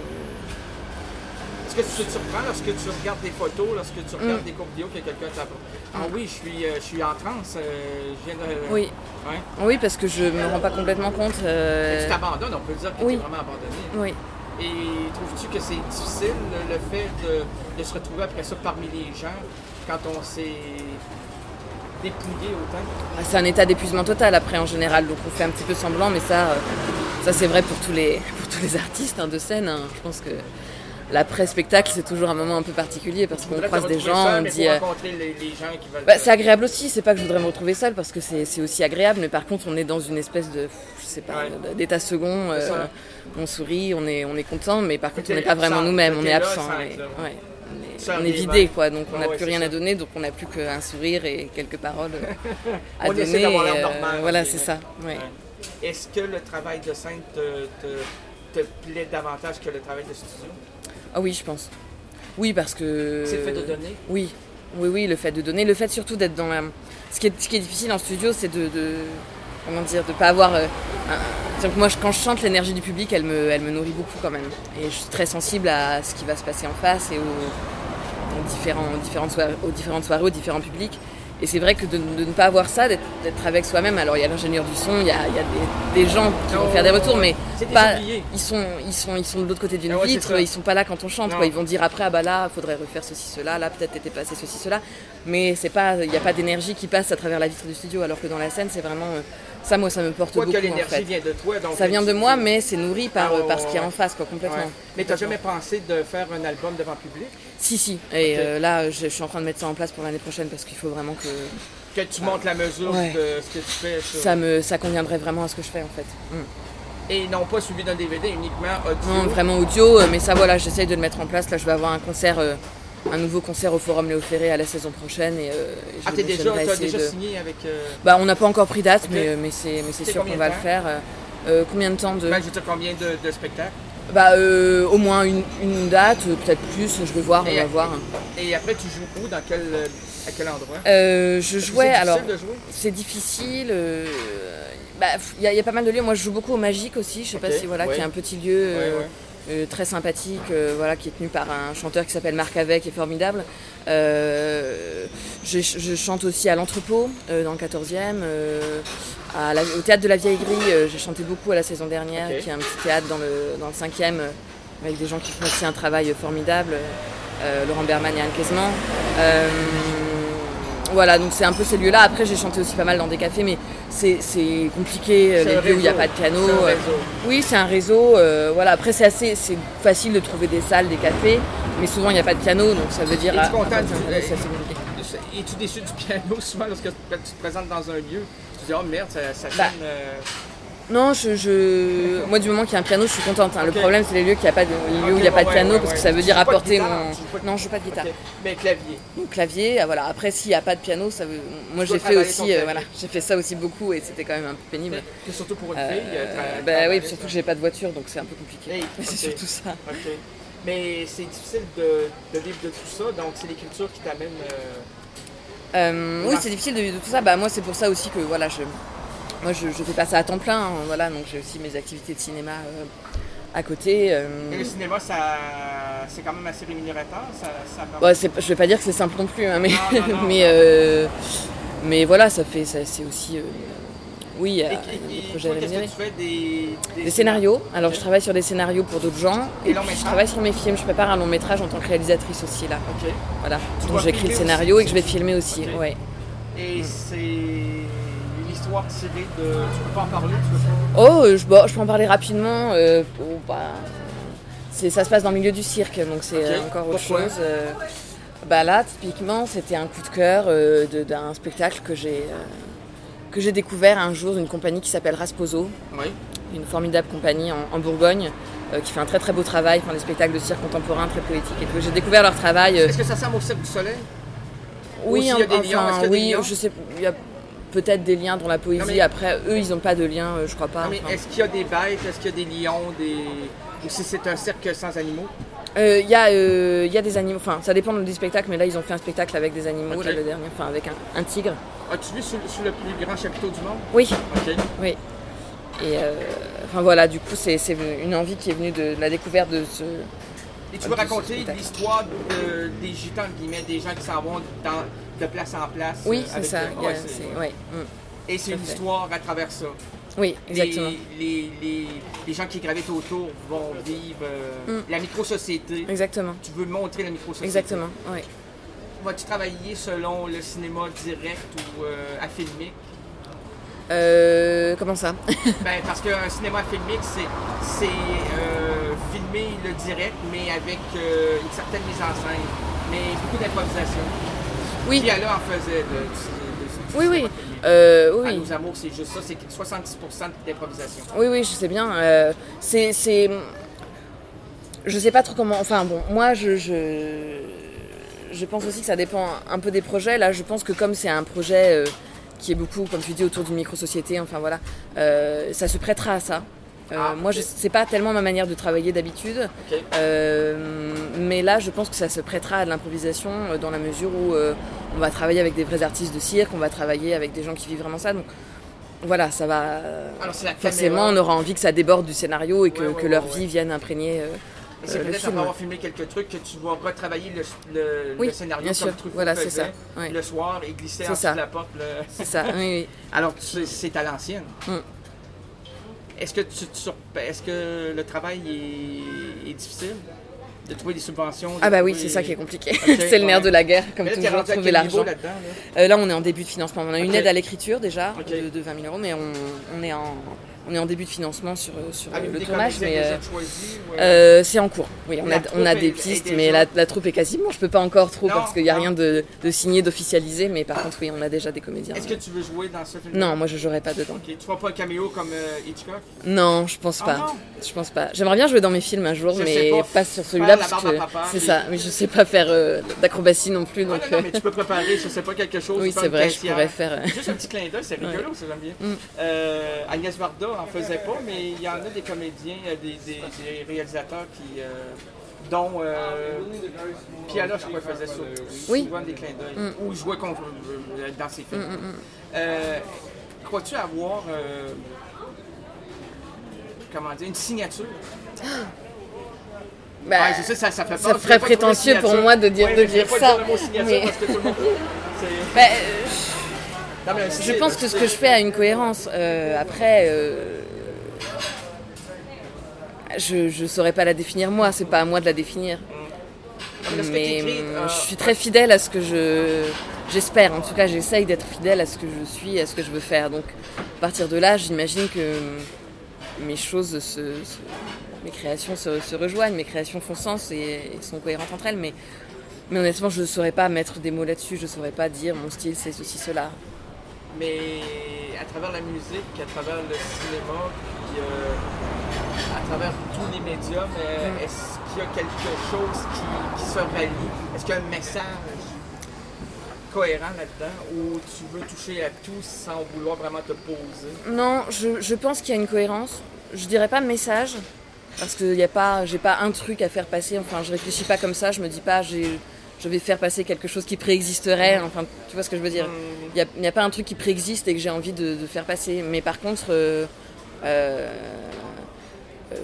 Je- Est-ce que tu te surprends lorsque tu regardes des photos, lorsque tu regardes Mm. des courtes vidéos que quelqu'un t'a... Ah oui, je suis, euh, je suis en transe, euh, je viens de... Oui. Ouais. Oui, parce que je me rends pas complètement compte. euh, Mais tu t'abandonnes, on peut dire que oui. tu es vraiment abandonné. Oui. Et trouves-tu que c'est difficile le fait de, de se retrouver après ça parmi les gens quand on s'est dépouillé autant? Ah, c'est un état d'épuisement total après en général, donc on fait un petit peu semblant, mais ça, euh, ça c'est vrai pour tous les, pour tous les artistes hein, de scène. Hein. Je pense que l'après-spectacle c'est toujours un moment un peu particulier parce qu'on Faudrait croise te des retrouver gens, seul, on mais dit. pour euh, rencontrer les, les gens qui veulent... Bah, c'est agréable aussi, c'est pas que je voudrais me retrouver seule parce que c'est, c'est aussi agréable, mais par contre on est dans une espèce de, je sais pas, Ouais. d'état second, C'est euh, ça. on sourit, on est, on est content, mais par contre t'es on n'est pas vraiment absent, nous-mêmes, on t'es est là, absent, sans et- être là. ouais. on est, Sans on est des vidé mains. quoi, donc on n'a Ouais, ouais, plus c'est rien ça. à donner, donc on n'a plus qu'un sourire et quelques paroles euh, à On essaie donner, d'avoir l'air et, euh, normal, voilà ok, c'est ouais. ça, ouais. Ouais. Est-ce que le travail de scène te, te, te plaît davantage que le travail de studio? Ah oui je pense, oui parce que... C'est le fait de donner? Oui, oui, oui, le fait de donner, le fait surtout d'être dans la... Ce qui est, ce qui est difficile en studio, c'est de, de... Comment dire, de pas avoir... Euh, un... C'est-à-dire que moi, je- quand je chante, l'énergie du public, elle me, elle me nourrit beaucoup quand même. Et je suis très sensible à ce qui va se passer en face et aux, aux différents, aux différentes soirées, aux différentes soirées, aux différents publics. Et c'est vrai que de, de ne pas avoir ça, d'être, d'être avec soi-même, alors il y a l'ingénieur du son, il y a, il y a des, des gens qui vont Non, faire des retours, mais c'est des pas, oubliés. ils, sont, ils, sont, ils sont de l'autre côté d'une Ah ouais, c'est vitre, ça. ils sont pas là quand on chante, Non. quoi. Ils vont dire après, ah bah là, il faudrait refaire ceci, cela, là peut-être t'étais passé ceci, cela. Mais c'est pas, il n'y a pas d'énergie qui passe à travers la vitre du studio, alors que dans la scène, c'est vraiment, euh, Ça, moi, ça me porte Quoi beaucoup, que l'énergie en fait. vient de toi. Donc Ça vient de tu- moi, mais c'est nourri par, Ah, ouais, par ce qu'il y a ouais. en face, quoi, complètement. Ouais. Mais t'as jamais pensé de faire un album devant public? Si, si. Et Ok. euh, là, je, je suis en train de mettre ça en place pour l'année prochaine parce qu'il faut vraiment que Que tu montes la mesure Ouais. de ce que tu fais. sur- ça me ça conviendrait vraiment à ce que je fais, en fait. Mm. Et non pas suivi d'un D V D, uniquement audio. Non, vraiment audio, euh, mais ça, voilà, j'essaye de le mettre en place. Là, je vais avoir un concert, euh, un nouveau concert au Forum Léo Ferré à la saison prochaine. Et, euh, et Ah, je- t'es déjà, j'aimerais t'as essayer déjà de- signé avec... Euh... Bah, on n'a pas encore pris date, Ok. mais, euh, mais c'est mais c'est C'est sûr combien qu'on va de le temps? faire. Euh, euh, combien de temps de Ben, je veux dire, combien de, de spectacles? Bah, euh, au moins une, une date, euh, peut-être plus. Je vais voir, on Et, va voir. Et après, tu joues où? Dans quel, euh, à quel endroit? Euh, je jouais C'est alors. difficile de jouer? C'est difficile. euh, bah, il y, a- y a pas mal de lieux. Moi, je joue beaucoup au Magique aussi. Je sais Ok, pas si voilà, ouais. qui est un petit lieu euh, Ouais, ouais. euh, très sympathique, euh, voilà, qui est tenu par un chanteur qui s'appelle Marc Avec, qui est formidable. Euh, je, je chante aussi à l'Entrepôt, euh, dans le quatorzième. euh, à la- au théâtre de la Vieille Grille, euh, j'ai chanté beaucoup à la saison dernière, Ok. qui est un petit théâtre dans le, dans le cinquième, euh, avec des gens qui font aussi un travail formidable. euh, Laurent Berman et Anne Quesman. Euh, Voilà, donc c'est un peu ces lieux-là. Après, j'ai chanté aussi pas mal dans des cafés, mais c'est, c'est compliqué, euh, C'est les un lieux où il n'y a réseau. pas de piano. C'est un euh, réseau. Oui, c'est un réseau. euh, voilà. Après, c'est assez c'est facile de trouver des salles, des cafés, mais souvent il n'y a pas de piano, donc ça veut dire. Es-tu ah, content ah, du- c'est assez compliqué. Es-tu déçu du piano souvent lorsque tu te présentes dans un lieu? Tu te dis, oh merde, ça, ça Bah, sonne. euh, Non, je, je... moi du moment qu'il y a un piano, je suis contente. hein. Ok. Le problème, c'est les lieux, qu'il y a pas de... les lieux Ok, où il n'y a ouais, pas de ouais, piano, ouais, parce que ouais. ça veut Tu dire joues pas de apporter guitare, mon. tu joues pas de- Non, je joue pas de guitare. ok. Mais clavier. Donc clavier, ah, voilà. Après, s'il n'y a pas de piano, ça veut. Moi, Tu dois j'ai fait travailler ton aussi, euh, clavier. voilà, j'ai fait ça aussi beaucoup, et c'était quand même un peu pénible. Et surtout pour une Euh, fille. euh, tra- bah travailler, oui, surtout ça. que j'ai pas de voiture, donc c'est un peu compliqué. Hey, C'est ok. surtout ça. Ok. Mais c'est difficile de, de vivre de tout ça, donc c'est l'écriture qui t'amène. euh, Euh, oui, c'est difficile de vivre de tout ça. Bah moi, c'est pour ça aussi que voilà, je, moi, je, je fais pas ça à temps plein. hein, voilà, donc j'ai aussi mes activités de cinéma euh, à côté. euh. Et le cinéma, ça, c'est quand même assez rémunérateur. Ça, ça permet- Ouais, c'est, je vais pas dire que c'est simple non plus, hein, mais Non, non, non, mais non. euh, mais voilà, ça fait, ça, c'est aussi, euh, oui, il y a Et, des et- et projets toi, qu'est-ce que rémunérés. tu fais des, Des scénarios. Alors, Ok. je travaille sur des scénarios pour d'autres gens. Et Et long puis, je métrage? travaille sur mes films. Je prépare un long métrage en tant que réalisatrice aussi là. Ok. Voilà. Tu Donc dois j'écris le filmer scénario aussi. et que je vais filmer aussi. Ok. Ouais. Et c'est une histoire tirée de. Tu peux pas en parler, tu veux pas? Oh, euh, je, bon, je peux en parler rapidement. euh, oh, bah, c'est, ça se passe dans le milieu du cirque, donc c'est Ok. euh, encore autre Pourquoi? chose. euh. Bah là, typiquement, c'était un coup de cœur euh, de- d'un spectacle que j'ai, euh, que j'ai découvert un jour d'une compagnie qui s'appelle Rasposo, Oui. une formidable compagnie en, en Bourgogne, euh, qui fait un très très beau travail, enfin, des spectacles de cirque contemporain très poétiques et tout. J'ai découvert leur travail. euh, Est-ce que ça ressemble au Cirque du Soleil? Ou Oui, s'il y a des enfin, liens, est-ce qu'il y a des oui, liens? je sais, il y a peut-être des liens dans la poésie. Non, mais- Après, eux, ils n'ont pas de lien, euh, je crois pas. Non, mais enfin. est-ce qu'il y a des bêtes? Est-ce qu'il y a des lions? Des... Ou si c'est un cirque sans animaux? Euh, Il y, a, euh, il y a des animaux, enfin ça dépend du spectacle, mais là ils ont fait un spectacle avec des animaux, Ok. là, le dernier, enfin avec un, un tigre. As-tu vu sur, sur le plus grand chapiteau du monde? Oui, Ok. oui. Et euh, enfin voilà, du coup c'est c'est une envie qui est venue de, de la découverte de ce. Et tu veux de ce raconter spectacle. l'histoire de, des gitans, entre guillemets, des gens qui s'en vont dans- de place en place. Oui, euh, c'est avec ça. le- il y a- ouais, c'est- c'est- ouais, mm. Et c'est tout à une fait. histoire à travers ça. Oui, exactement. Les, les, les, les gens qui gravitent autour vont vivre euh, Mm. la micro-société. Exactement. Tu veux montrer la micro-société. Exactement. Oui. Vas-tu travailler selon le cinéma direct ou euh, à filmique? Euh, comment ça? Ben, parce qu'un cinéma filmique, c'est, c'est euh, filmer le direct, mais avec euh, une certaine mise en scène, mais beaucoup d'improvisation. Oui. Qui alors en faisait de, de- de- du Oui, oui. cinéma filmique. Euh, À oui. nos amours, c'est juste ça, c'est soixante-dix pour cent d'improvisation. Oui, oui, je sais bien. euh, c'est, c'est, je sais pas trop comment. Enfin bon, moi, je, je, je pense aussi que ça dépend un peu des projets. Là, je pense que comme c'est un projet euh, qui est beaucoup, comme tu dis, autour d'une micro-société, enfin voilà, euh, ça se prêtera à ça. Euh, Ah, moi, ok. je c'est pas tellement ma manière de travailler d'habitude, Ok. euh, mais là, je pense que ça se prêtera à de l'improvisation euh, dans la mesure où euh, on va travailler avec des vrais artistes de cirque, on va travailler avec des gens qui vivent vraiment ça. Donc voilà, ça va. Alors, c'est la Forcément, caméra. on aura envie que ça déborde du scénario et que, Ouais, ouais, que ouais, leur ouais. vie vienne imprégner euh, Et c'est euh, le peut-être après film. avoir filmé quelques trucs que tu vas retravailler le, le, Oui, le scénario bien comme sûr. Truffaut Voilà, c'est faisait ça. Ouais. le soir et glisser C'est en dessous ça. de la porte. le- C'est ça, oui, oui. Alors, tu- c'est à l'ancienne. Mm. Est-ce que, tu, tu- est-ce que le travail est, est difficile? De trouver des subventions. De ah bah oui, trouver... c'est ça qui est compliqué. Okay, c'est le nerf ouais. de la guerre, comme là, toujours, trouver l'argent. Là, là? Euh, là, on est en début de financement. On a une okay. aide à l'écriture déjà okay. de, de vingt mille euros, mais on, on, est en, on est en début de financement sur, sur ah, le tournage. Mais euh, choisi, ouais. euh, c'est en cours. Oui, on la a, on a des est, pistes, est mais la, la troupe est quasiment. Je peux pas encore trop non, parce qu'il n'y a non. rien de, de signé, d'officialisé, mais par contre, oui, on a déjà des comédiens. Est-ce que tu veux jouer dans ce film? Non, moi je jouerai pas dedans. Okay. Tu feras pas un caméo comme euh, Hitchcock? Non, je pense pas. Ah, je pense pas. J'aimerais bien jouer dans mes films un jour, je mais pas, pas sur celui-là parce que c'est et... ça. Mais je sais pas faire euh, d'acrobatie non plus, donc. Ah, non, non, mais tu peux préparer, je sais pas quelque chose. Oui, c'est vrai, je pourrais faire. Juste un petit clin d'œil, c'est rigolo, ouais. Ça j'aime bien. Mm. Euh, Agnès Varda en faisait pas, mais il y en a des comédiens, des, des, des réalisateurs qui, euh, dont euh, Piala, je crois, faisait ça. Oui. Souvent des clins d'œil. Mm. Ou jouait contre, euh, dans ses films. Mm, mm, euh, crois-tu avoir, euh, comment dire, une signature? Bah, ouais, je sais, ça, ça fait ça pas, ferait prétentieux pour moi de dire, ouais, de dire ça. Dire mais... parce que tout le monde... bah, euh, non, mais je sais, pense que ce que je fais a une cohérence. Euh, après, euh, je ne saurais pas la définir moi, c'est pas à moi de la définir. Mmh. Mais euh, je suis très fidèle à ce que je... J'espère, en tout cas, j'essaye d'être fidèle à ce que je suis, à ce que je veux faire. Donc, à partir de là, j'imagine que mes choses, se, se, mes créations se, se rejoignent, mes créations font sens et, et sont cohérentes entre elles. Mais, mais honnêtement, je ne saurais pas mettre des mots là-dessus, je ne saurais pas dire mon style, c'est ceci, cela. Mais à travers la musique, à travers le cinéma, puis euh, à travers tous les médiums, euh, mm. est-ce qu'il y a quelque chose qui, qui se rallie? Est-ce qu'il y a un message cohérent là-dedans ou tu veux toucher à tout sans vouloir vraiment te poser? Non, je, je pense qu'il y a une cohérence. Je dirais pas message, parce que y a pas, j'ai pas un truc à faire passer. Enfin, je réfléchis pas comme ça, je me dis pas j'ai, je vais faire passer quelque chose qui préexisterait. Enfin, tu vois ce que je veux dire? Il mm. n'y a, a pas un truc qui préexiste et que j'ai envie de, de faire passer. Mais par contre, euh, euh, euh,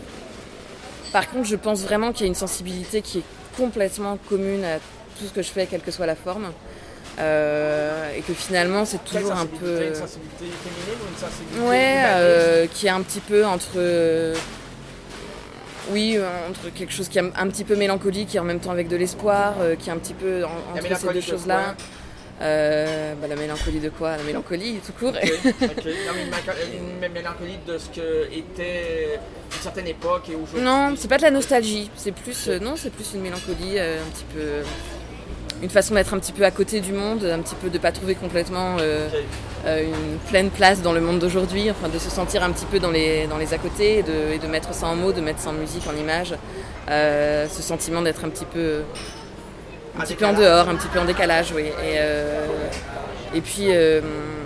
par contre, je pense vraiment qu'il y a une sensibilité qui est complètement commune à tout ce que je fais, quelle que soit la forme. Euh, et que finalement c'est toujours un peu... Une sensibilité féminine ou une sensibilité ouais, euh, qui est un petit peu entre... Euh, oui, entre quelque chose qui est un petit peu mélancolique et en même temps avec de l'espoir, euh, qui est un petit peu en, entre ces deux choses-là. Euh, bah, la mélancolie de quoi? La mélancolie, tout court. Okay, okay. Non, mais une, une mélancolie de ce que était une certaine époque et aujourd'hui. Non, c'est pas de la nostalgie, c'est plus... Euh, non, c'est plus une mélancolie euh, un petit peu... Une façon d'être un petit peu à côté du monde, un petit peu de ne pas trouver complètement euh, okay. euh, une pleine place dans le monde d'aujourd'hui, enfin de se sentir un petit peu dans les, dans les à côté et de, et de mettre ça en mots, de mettre ça en musique, en image. Euh, ce sentiment d'être un petit peu, un, un petit peu en dehors, un petit peu en décalage, oui. Et, euh, et puis, euh,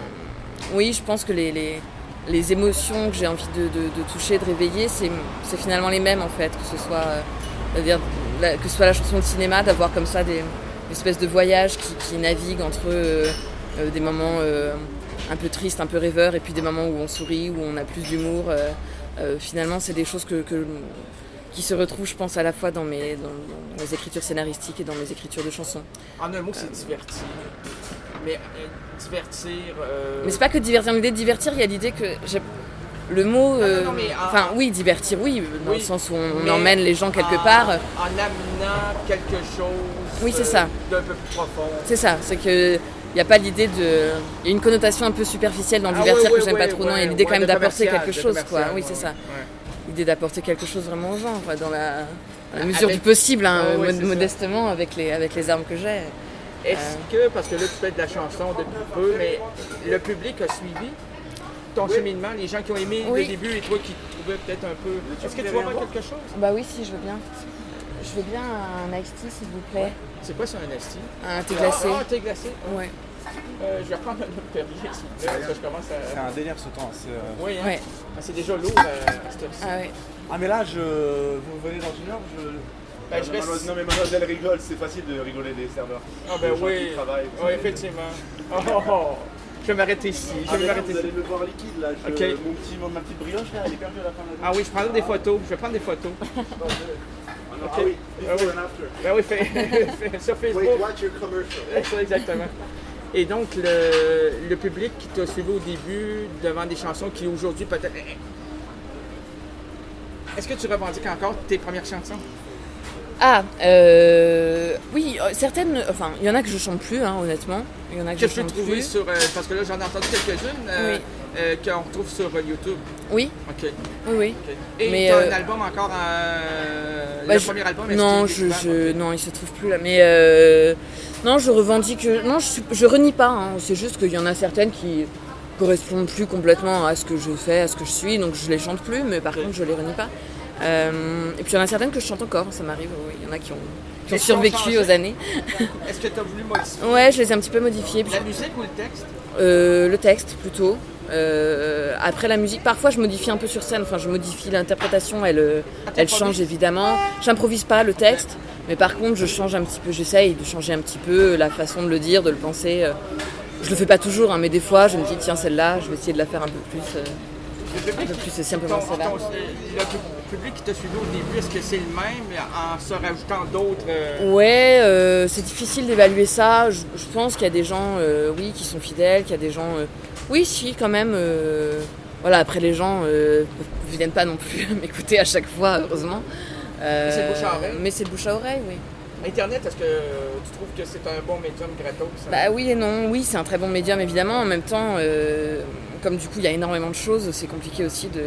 oui, je pense que les, les, les émotions que j'ai envie de, de, de toucher, de réveiller, c'est, c'est finalement les mêmes en fait, que ce soit, euh, que ce soit la chanson de cinéma, d'avoir comme ça des... espèce de voyage qui, qui navigue entre euh, euh, des moments euh, un peu tristes, un peu rêveurs, et puis des moments où on sourit, où on a plus d'humour. Euh, euh, finalement, c'est des choses que, que, qui se retrouvent, je pense, à la fois dans mes, dans, dans mes écritures scénaristiques et dans mes écritures de chansons. En un mot, c'est euh, divertir. Mais euh, divertir... Euh... Mais c'est pas que divertir. L'idée de divertir, il y a l'idée que... J'ai... Le mot, euh, non, non, non, enfin euh, oui, divertir, oui, dans oui, le sens où on emmène les gens quelque en, part. En amenant quelque chose oui, c'est ça. d'un peu plus profond. C'est ça, c'est que il n'y a pas l'idée de... Il y a une connotation un peu superficielle dans le ah, divertir ouais, que j'aime ouais, pas trop, ouais, non, il y a l'idée ouais, quand même d'apporter quelque chose, quoi. Oui, c'est ça. Ouais. L'idée d'apporter quelque chose vraiment aux gens, quoi, dans la, dans la mesure avec... du possible, hein, oh, ouais, modestement, avec les, avec les armes que j'ai. Est-ce euh... que, parce que là tu fais de la chanson depuis peu, mais le public a suivi ton oui. cheminement, les gens qui ont aimé oui. le début et toi qui trouvaient peut-être un peu... Est-ce que tu vois quelque chose? Bah oui, si, je veux bien. Je veux bien un iced tea, s'il vous plaît. C'est quoi ça, un iced tea? Un thé glacé. Ah, un thé glacé? Ouais. Euh, je vais reprendre un autre Perrier, s'il vous plaît, parce que je commence à... C'est un délire ce temps. C'est, euh... Oui, hein? Ouais. Ah, c'est déjà lourd euh, à cette heure-ci. Ah ouais. Ah mais là, je... vous venez dans une heure, je... Ben, je reste... Non mais mademoiselle rigole, c'est facile de rigoler des serveurs. Ah ben oui, oui, effectivement. Oh, oh, oh. Je vais m'arrêter ici. Je vais ah, m'arrêter vous ici. allez me voir liquide là. Je... Okay. Mon petit, ma petite brioche là, elle est perdue à la fin de la journée. Ah oui, je prendrai des photos. Je vais prendre des photos. ah, non, okay. Ah oui, before ah, oui. and after. Ben oui, fais, fais sur Facebook. Wait, watch your commercial. Exactement. Et donc, le, le public qui t'a suivi au début devant des chansons qui aujourd'hui peut-être... Est-ce que tu revendiques encore tes premières chansons? Ah, euh, oui, euh, certaines, enfin, il y en a que je chante plus, hein, honnêtement. Il y en a que, Que je je peux chante trouver plus. sur. euh, parce que là, j'en ai entendu quelques-unes euh, Oui. euh, qu'on retrouve sur euh, YouTube. Oui, OK. oui, oui. OK. Et Mais, t'as euh, un album encore. euh, Bah, le je- premier album, est-ce Non, qu'il est je, ouvert? je, OK. non, il se trouve plus là. Mais euh, non, je revendique. Non, je, suis- je renie pas. Hein. C'est juste qu'il y en a certaines qui correspondent plus complètement à ce que je fais, à ce que je suis, donc je les chante plus. Mais par Ok. contre, je les renie pas. Euh, et puis il y en a certaines que je chante encore. Ça m'arrive. Oui, il y en a qui ont, qui ont Est-ce qu'ils ont survécu changé? aux années. Est-ce que tu as voulu modifier Ouais, je les ai un petit peu modifiées. la musique ou le texte? Euh, le texte plutôt. Euh, après la musique, parfois je modifie un peu sur scène, enfin je modifie l'interprétation, elle, euh, elle change évidemment. J'improvise pas le texte, mais par contre je change un petit peu, j'essaye de changer un petit peu la façon de le dire, de le penser. euh. Je le fais pas toujours, hein, mais des fois je me dis tiens celle-là, je vais essayer de la faire un peu plus, euh, Le public, un peu plus ton, simplement celle-là. ton- le public qui t'a suivi au début, est-ce que c'est le même en se rajoutant d'autres? euh, Ouais, euh, c'est difficile d'évaluer ça. Je, je pense qu'il y a des gens, euh, oui, qui sont fidèles, qu'il y a des gens, euh, oui, si, quand même. euh, Voilà, après les gens euh, ne viennent pas non plus m'écouter à chaque fois, heureusement. Euh, c'est le bouche à oreille? Mais c'est le bouche à oreille, oui. Internet, est-ce que tu trouves que c'est un bon médium gratos? hein? Bah oui et non, oui, c'est un très bon médium évidemment. En même temps, euh, comme du coup il y a énormément de choses, c'est compliqué aussi de,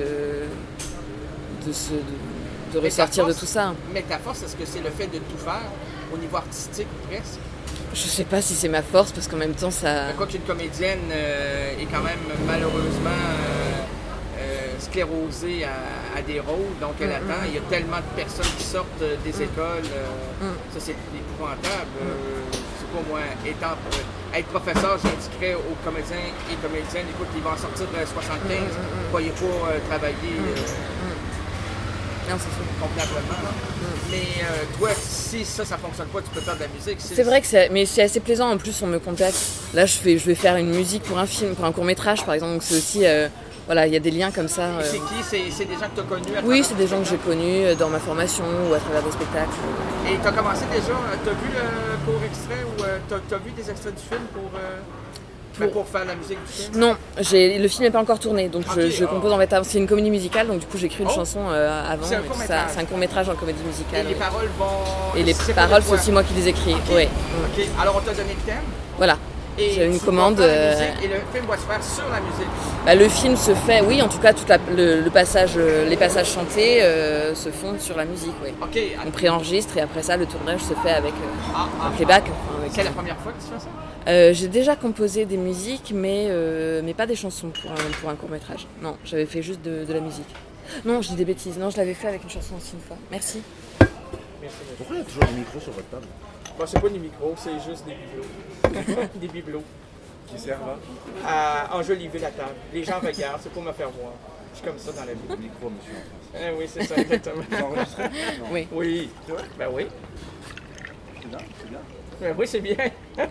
de, se, de, de Mais ressortir ta de force- tout ça. Mais ta force, est-ce que c'est le fait de tout faire au niveau artistique presque? Je sais pas si c'est ma force parce qu'en même temps ça. Quoi qu'une comédienne euh, est quand même malheureusement euh, euh, sclérosée à, à des rôles, donc elle Mm, attend. mm. Il y a tellement de personnes qui sortent euh, des écoles, euh, Mm. ça c'est épouvantable. Euh, c'est pas moi, étant euh, être professeur, j'indiquerais aux comédiens et comédiennes, écoute, ils vont en sortir euh, soixante-quinze, Mm, mm, mm. croyez pas euh, travailler euh, Non, c'est sûr. complètement. Mais euh, toi, si ça, ça fonctionne pas, tu peux faire de la musique. C'est vrai que c'est, mais c'est assez plaisant en plus on me contacte. Là je fais, je vais faire une musique pour un film, pour un court métrage par exemple. Donc c'est aussi, euh, voilà, il y a des liens comme ça. Et euh. c'est qui? C'est, c'est des gens que tu as connus à Oui, travers c'est des le gens que j'ai spectacle? connus euh, dans ma formation ou à travers des spectacles. Et tu as commencé déjà, tu as vu le court extrait ou tu as vu des extraits du film pour, euh, ben, pour faire la musique du film? Non, j'ai, le film n'est pas encore tourné, donc je, Ok, je ah. compose en fait. C'est une comédie musicale, donc du coup j'écris une Oh. chanson euh, avant. C'est un et tout court-métrage. ça. C'est un court métrage en comédie Et musicale. les oui. paroles vont... Et les c'est pas de paroles, c'est toi. aussi moi qui les écris. Ok. Ouais. Ok, alors on t'a donné le thème Voilà. et J'ai une tu vas commande, faire la euh, musique, et le film va se faire sur la musique. Bah, le film se fait, oui, en tout cas, tout le, le passage, euh, les passages chantés euh, se font sur la musique. Oui. Ok, On préenregistre et après ça, le tournage se fait avec euh, ah, ah, un playback. Enfin, avec- c'est la première fois que tu fais ça? Euh, j'ai déjà composé des musiques, mais, euh, mais pas des chansons pour un, pour un court métrage. Non, j'avais fait juste de, de la musique. Non, je dis des bêtises. Non, je l'avais fait avec une chanson aussi une fois. Merci. Merci. Pourquoi il y a toujours des micros sur votre table? Bon, c'est pas des micros, c'est juste des bibelots. Des bibelots. Qui servent À enjoliver la table. Les gens regardent, c'est pour me faire voir. Je suis comme ça dans la vie. à micro, monsieur. Eh oui, c'est ça, exactement. Vous enregistrez? Non. Oui. Oui. C'est vrai? Ben oui. C'est bien, c'est bien. Ben oui, c'est bien.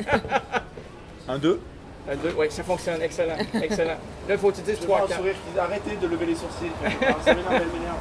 Un, deux. Un, deux. Oui, ça fonctionne. Excellent. Excellent. Là, il faut que tu dises Je vois trois, un quatre. sourire qui dit arrêtez de lever les sourcils. Ça m'énerve, elle m'énerve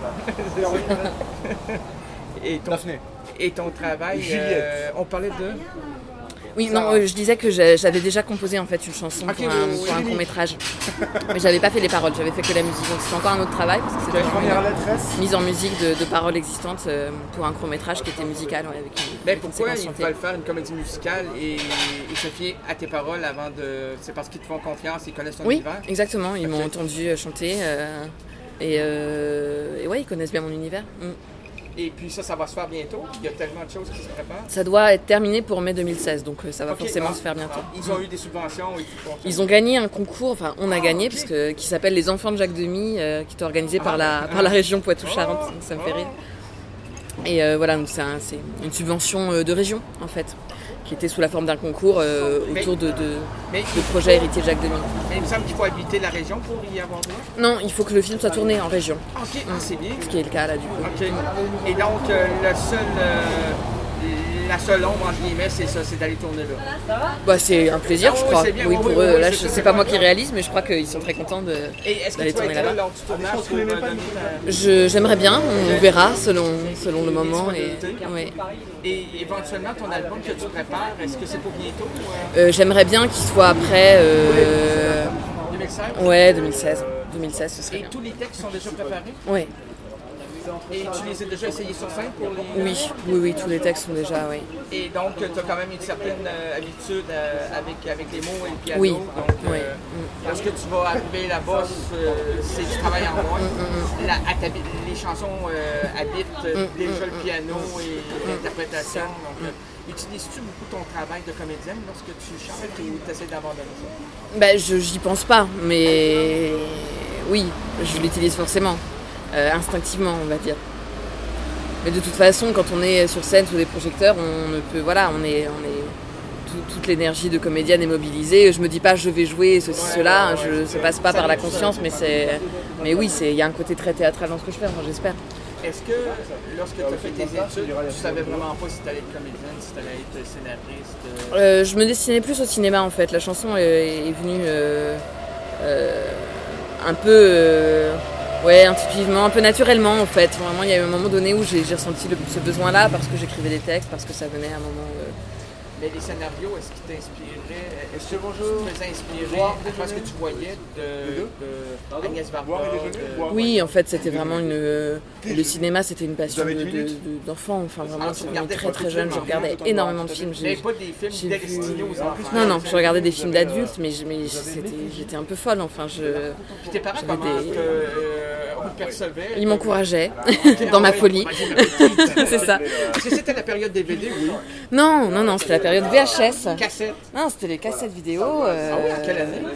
là. Et ton, Daphné. et ton travail, Juliette. euh, on parlait de... Oui, Ça non, va. euh, je disais que j'ai- j'avais déjà composé en fait une chanson Ok, pour oui, un, oui, pour un oui. court métrage. Mais j'avais pas fait les paroles, j'avais fait que la musique. Donc c'était encore un autre travail parce que c'était Ok. vraiment Première une lettre S. mise en musique de, de paroles existantes euh, pour un court métrage qui était musical, ouais, avec une, Ben avec une pourquoi séquence ils chantée. veulent faire une comédie musicale et, et se fier à tes paroles avant de... C'est parce qu'ils te font confiance, ils connaissent ton Oui, univers? exactement. Ils Ok. m'ont entendu euh, chanter euh, et, euh, et ouais, ils connaissent bien mon univers. Mm. Et puis ça, ça va se faire bientôt. Il y a tellement de choses qui se préparent. Ça doit être terminé pour mai deux mille seize, donc euh, ça va Ok, forcément ah, se faire bientôt. Ils ont eu des subventions et tout. Ils ont gagné un concours, enfin on a Ah, gagné, ok. parce que, qui s'appelle Les Enfants de Jacques Demy, euh, qui est organisé par, la, Ah. par la région Poitou-Charentes, Oh, donc ça me oh. fait rire. Et euh, voilà, donc c'est un- c'est une subvention euh, de région en fait, qui était sous la forme d'un concours euh, Mais- autour de, de, Mais, de projets héritiers de Jacques Demy. mais il me semble qu'il faut habiter la région pour y avoir droit. Non, il faut que le film soit tourné en région, Ok, ah, c'est bien. ce qui est le cas là du coup. Ok. Et donc, euh, le seul, euh, la seule ombre, entre guillemets, c'est ça, c'est d'aller tourner là. Bah, c'est un plaisir, Ah je oui, crois. c'est bien, Oui, oui, pour oui, eux, oui, là, c'est je- ça, c'est c'est pas pas moi qui grave. réalise, mais je crois qu'ils sont très contents de. Et est-ce que D'aller tu vas tourner être là là-bas. lors du tournage Je pense pour que euh, vous l'aimez pas, donner ta- Je, j'aimerais bien, on verra selon, selon le moment. Et, ouais. Et éventuellement, ton album que tu prépares, est-ce que c'est pour bientôt ou euh, Euh, j'aimerais bien qu'il soit après. Euh, deux mille seize? ouais, deux mille seize. deux mille seize, ce serait Et bien. tous les textes sont déjà préparés? Ouais. Et tu les as déjà essayés sur scène pour les... Oui, oui, oui, tous les textes sont déjà, oui. Et donc, tu as quand même une certaine euh, habitude euh, avec, avec les mots et le piano. Oui. Donc, Oui. euh, lorsque tu vas arriver là-bas, euh, c'est du travail en moins. Mm, La, à ta- les chansons euh, habitent euh, Mm, déjà mm, le piano et l'interprétation. Donc, euh, utilises-tu beaucoup ton travail de comédienne lorsque tu chantes ou tu essaies d'abandonner ça? Ben, je j'y pense pas, mais oui, je l'utilise forcément, euh, instinctivement, on va dire. Mais de toute façon, quand on est sur scène sous des projecteurs, on ne peut, voilà, on est, on est tout- toute l'énergie de comédienne est mobilisée. Je me dis pas, je vais jouer ceci, Ouais, cela. ouais, ouais, Je, ça passe pas par la conscience, mais c'est, mais oui, c'est, il y a un côté très théâtral dans ce que je fais, moi, j'espère. Est-ce que lorsque tu as fait tes études, tu savais vraiment pas si tu allais être comédienne, si tu allais être scénariste? euh? Euh, je me destinais plus au cinéma en fait. La chanson est, est venue euh, euh, un peu, euh, ouais, intuitivement, un peu naturellement en fait. Vraiment, il y a eu un moment donné où j'ai, j'ai ressenti le, ce besoin-là parce que j'écrivais des textes, parce que ça venait à un moment. Euh... Mais les scénarios, est-ce qu'ils t'inspiraient? Est-ce que tu te faisais inspirer à travers ce que tu voyais de, de Agnès Varda? de- Oui, en fait, c'était vraiment une. euh, Le cinéma, c'était une passion de, de- de- d'enfant. Enfin, vraiment, Ah, tu vraiment regardais très pas très de jeune. films, Je en regardais fait, énormément de films. Mais J'ai- pas des films j'ai destinés vu- aux enfants. Non, non, je regardais des films d'adultes, mais, je- mais c'était, j'étais un peu folle. Enfin, je. Puis tes parents, J'avais comment des- te, euh, on te percevait? Ils m'encourageaient Ok, dans ma ouais, folie. j'imagine. C'est ça. Est-ce que c'était la période D V D, oui? Non, non, non, c'était la période V H S. Cassette? Non, c'était les cassettes vidéo. euh, Ah oui, à quelle année?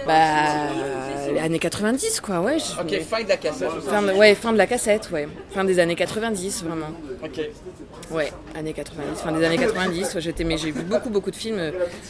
Bah, les années quatre-vingt-dix, quoi, ouais. je- Ok, fin de la cassette. Fin de, ouais, fin de la cassette, ouais. Fin des années quatre-vingt-dix, vraiment. Ok. Ouais, années quatre-vingt-dix, fin des années quatre-vingt-dix. Ouais, j'étais, mais j'ai vu beaucoup, beaucoup de films euh,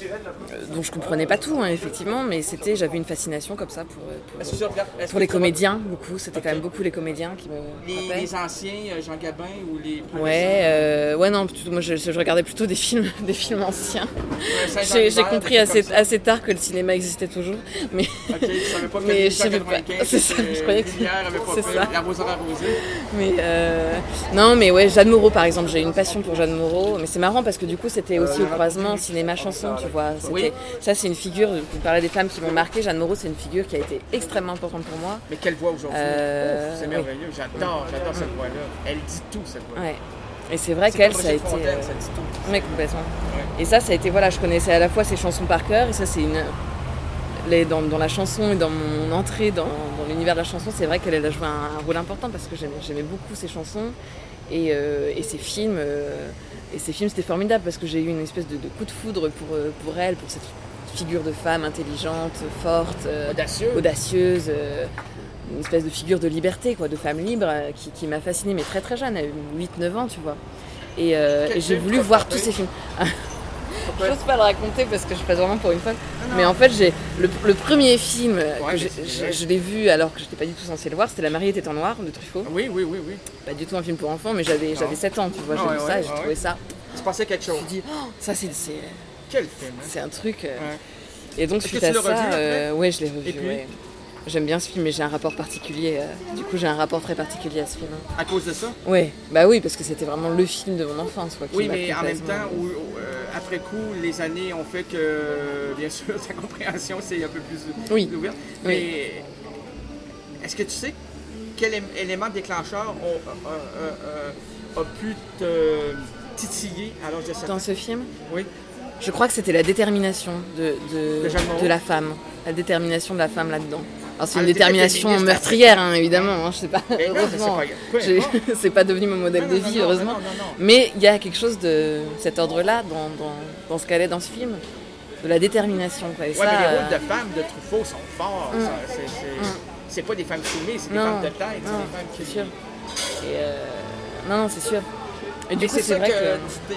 dont je comprenais pas tout, hein, effectivement, mais c'était, j'avais une fascination comme ça pour, euh, pour, Est-ce que tu regardes- est-ce pour que les tu comédiens, beaucoup. C'était Ok. quand même beaucoup les comédiens qui me Les, frappaient. les anciens, euh, Jean Gabin ou les plus Ouais, euh, ouais, non, plutôt, moi je, je regardais plutôt des films, des films anciens. récents? Ouais, J'ai, j'ai Saint-Jean-d'Hiver, compris des assez, trucs comme ça. assez tard que le cinéma existait toujours, mais. Ok, je savais pas que Mais le je savais pas. quatre-vingt-quinze, C'est ça, je croyais que Lumière avait pas c'est fait ça. La Rosera Arrosée. Mais euh, non, mais ouais, Jeanne Moreau par exemple, j'ai une passion pour Jeanne Moreau. Mais c'est marrant parce que du coup, c'était aussi au croisement cinéma-chanson, tu vois. C'était, Oui. Ça, c'est une figure, vous parlez des femmes qui m'ont marqué. Jeanne Moreau, c'est une figure qui a été extrêmement importante pour moi. Mais quelle voix aujourd'hui? Euh, Ouf, c'est oui. merveilleux, j'adore, j'adore cette voix-là. Elle dit tout, cette voix. Ouais. Et c'est vrai C'est qu'elle, comme ça a Brigitte été. Fontaine, euh, ça dit tout. Ouais, complètement. Ouais. Et ça, ça a été, voilà, je connaissais à la fois ses chansons par cœur, et ça, c'est une. Les, dans, dans la chanson et dans mon entrée dans, dans l'univers de la chanson, c'est vrai qu'elle elle a joué un, un rôle important parce que j'aimais, j'aimais beaucoup ses chansons et, euh, et ses films. Euh, et ses films, c'était formidable parce que j'ai eu une espèce de, de coup de foudre pour, euh, pour elle, pour cette figure de femme intelligente, forte, euh, Audacieux. audacieuse, euh, une espèce de figure de liberté, quoi, de femme libre euh, qui, qui m'a fascinée, mais très très jeune, à huit neuf ans, tu vois. Et, euh, Quel et j'ai film voulu t'as voir frappé? tous ces films. Pourquoi? J'ose pas le raconter parce que je passe vraiment pour une folle. Mais en fait, j'ai le, le premier film Ouais, que mais j'ai- c'est je, vrai. je l'ai vu alors que j'étais pas du tout censée le voir, c'était La mariée était en noir de Truffaut. Oui, oui, oui, oui. Pas du tout un film pour enfants, mais j'avais, j'avais sept ans, tu vois, j'ai Ah ouais, vu ouais, ça et j'ai ouais. trouvé ça. Tu pensais quelque Je me chose. suis dit, oh, ça c'est, c'est, Quel film, hein? c'est un truc. euh. Ouais. Et donc Est-ce suite que tu à l'as ça, revu après? euh, ouais, je l'ai revu. Et puis? Ouais. J'aime bien ce film, mais j'ai un rapport particulier. euh, Du coup, j'ai un rapport très particulier à ce film. À cause de ça? Ouais, bah oui, parce que c'était vraiment le film de mon enfance, quoi. Qui Oui, m'a mais en même complètement- temps, où, euh, après coup, les années ont fait que, bien sûr, ta compréhension c'est un peu plus Oui. ouverte. Mais est-ce que tu sais quel é- élément déclencheur ont- euh, euh, euh, a pu te titiller à l'âge de sept ans? Dans ce film, Oui. je crois que c'était la détermination de, de, De Jeanne Moreau. de la femme. La détermination de la femme là-dedans. Alors c'est Ah, une elle était détermination féministe, meurtrière, hein, évidemment, hein, je sais pas, Mais non, mais c'est heureusement. pas- peu J'ai- importe. c'est pas devenu mon modèle Non, de non, vie, non, heureusement. non, non, non. Mais il y a quelque chose de cet ordre-là dans, dans, dans ce qu'elle est dans ce film, de la détermination. Quoi. Et Ouais, ça, mais les euh, rôles de femmes de Truffaut sont forts. Mm. ça, c'est, c'est, c'est pas des femmes filmées, c'est des Non, femmes de tête, c'est non, des femmes qui. c'est sûr. Et euh, non, non, c'est sûr. Et du Et coup, c'est, c'est ça vrai que, que... tu t'es,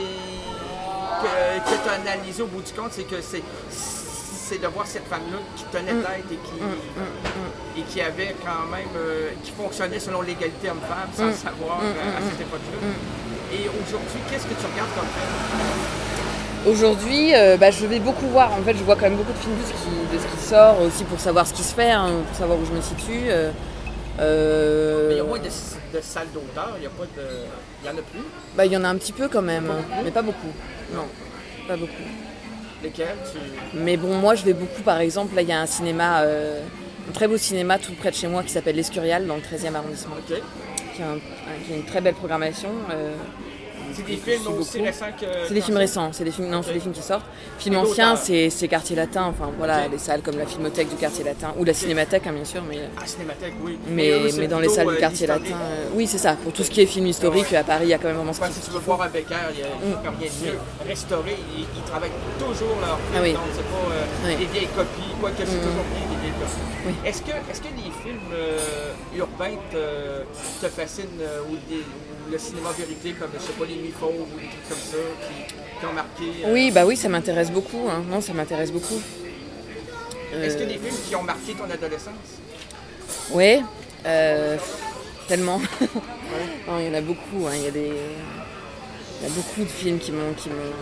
que, que tu as analysé au bout du compte, c'est que c'est, c'est de voir cette femme-là qui tenait Mm. tête et qui, Mm, mm, mm. et qui avait quand même, euh, qui fonctionnait selon l'égalité homme-femme sans Mm. le savoir Mm, euh, à mm, cette époque-là. Et aujourd'hui, qu'est-ce que tu regardes comme film? Aujourd'hui, euh, bah, je vais beaucoup voir. En fait, je vois quand même beaucoup de films de ce qui, de ce qui sort, aussi pour savoir ce qui se fait, hein, pour savoir où je me situe. Euh, euh, Mais il y a moins de, de salles d'auteur, il y a pas de. Il y en a plus. bah, il y en a un petit peu quand même, mais pas beaucoup. Non, pas beaucoup. Lesquels tu. Mais bon, moi, je vais beaucoup, par exemple, là, il y a un cinéma, euh, un très beau cinéma tout près de chez moi qui s'appelle l'Escurial, dans le treizième arrondissement. Ok. qui a, un, qui a une très belle programmation. Euh, C'est des films aussi récents que... C'est des films récents, c'est des films, non, okay. c'est des films qui sortent. Films anciens, c'est, c'est Quartier Latin, enfin voilà, okay. les salles comme la Filmothèque du Quartier Latin, ou la okay. Cinémathèque, hein, bien sûr. Mais, ah, Cinémathèque, oui. Mais, mais, mais dans les salles du Quartier Latin, euh, oui, c'est ça. Pour tout ce qui est film historique, ouais. à Paris, il y a quand même vraiment ce ouais, Si tu veux voir un Becker, il n'y a, mm. a rien de mieux. Restauré, ils, ils travaillent toujours leur film, ah, oui. donc c'est pas euh, oui. des vieilles copies, quoique c'est mm. toujours bien des vieilles copies. Oui. Est-ce, que, est-ce que les films euh, urbains te, te fascinent, euh, ou, des, ou le cinéma vérité, comme, je sais pas, les Nuits Fauves ou des trucs comme ça, qui, qui ont marqué euh... Oui, bah oui, ça m'intéresse beaucoup. Hein. Non, ça m'intéresse beaucoup. Euh... Est-ce qu'il y a des films qui ont marqué ton adolescence? Oui, euh, tellement. Ouais. Non, il y en a beaucoup. Hein. Il y a des... il y a beaucoup de films qui m'ont... Qui m'ont...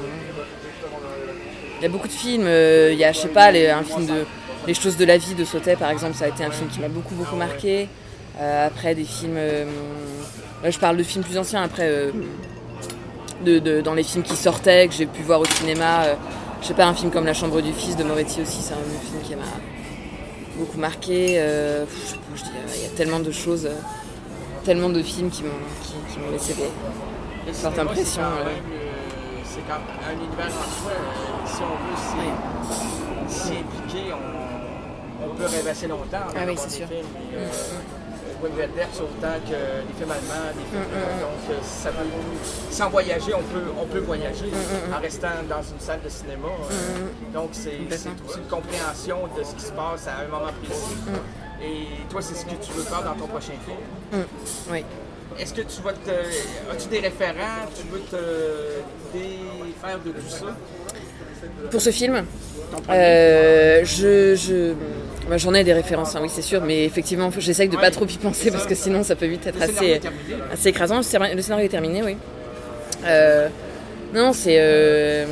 Il y a beaucoup de films. Euh, il y a, je sais pas, les, un film de... Les choses de la vie de Sautet, par exemple, ça a été un film qui m'a beaucoup, beaucoup marqué. Euh, après, des films... Euh, là, je parle de films plus anciens. Après, euh, de, de, dans les films qui sortaient, que j'ai pu voir au cinéma. Euh, je sais pas, un film comme La Chambre du Fils de Moretti aussi, c'est un film qui m'a beaucoup marqué. Euh, je sais pas, je dis, il y a tellement de choses, euh, tellement de films qui m'ont, qui, qui m'ont laissé des fortes impressions. C'est quand même un univers en soi, si on veut s'y, s'y impliquer, on, on peut rêver assez longtemps. Ah oui, c'est sûr. Films, et, euh, Wim Wenders autant que les films allemands, les films, mm-hmm. donc ça peut, sans voyager, on peut, on peut voyager mm-hmm. en restant dans une salle de cinéma. Mm-hmm. Donc c'est, c'est aussi une compréhension de ce qui se passe à un moment précis. Mm-hmm. Et toi, c'est ce que tu veux faire dans ton prochain film. Mm-hmm. Oui. Est-ce que tu vas te... As-tu des référents? Tu veux te défaire de tout ça? Pour ce film, euh, je, je, bah, j'en ai des références, hein, oui c'est sûr, mais effectivement j'essaye de ouais, pas trop y penser parce que sinon ça peut vite être assez, assez écrasant. Le scénario, le scénario est terminé, oui. Euh, non, c'est... Euh,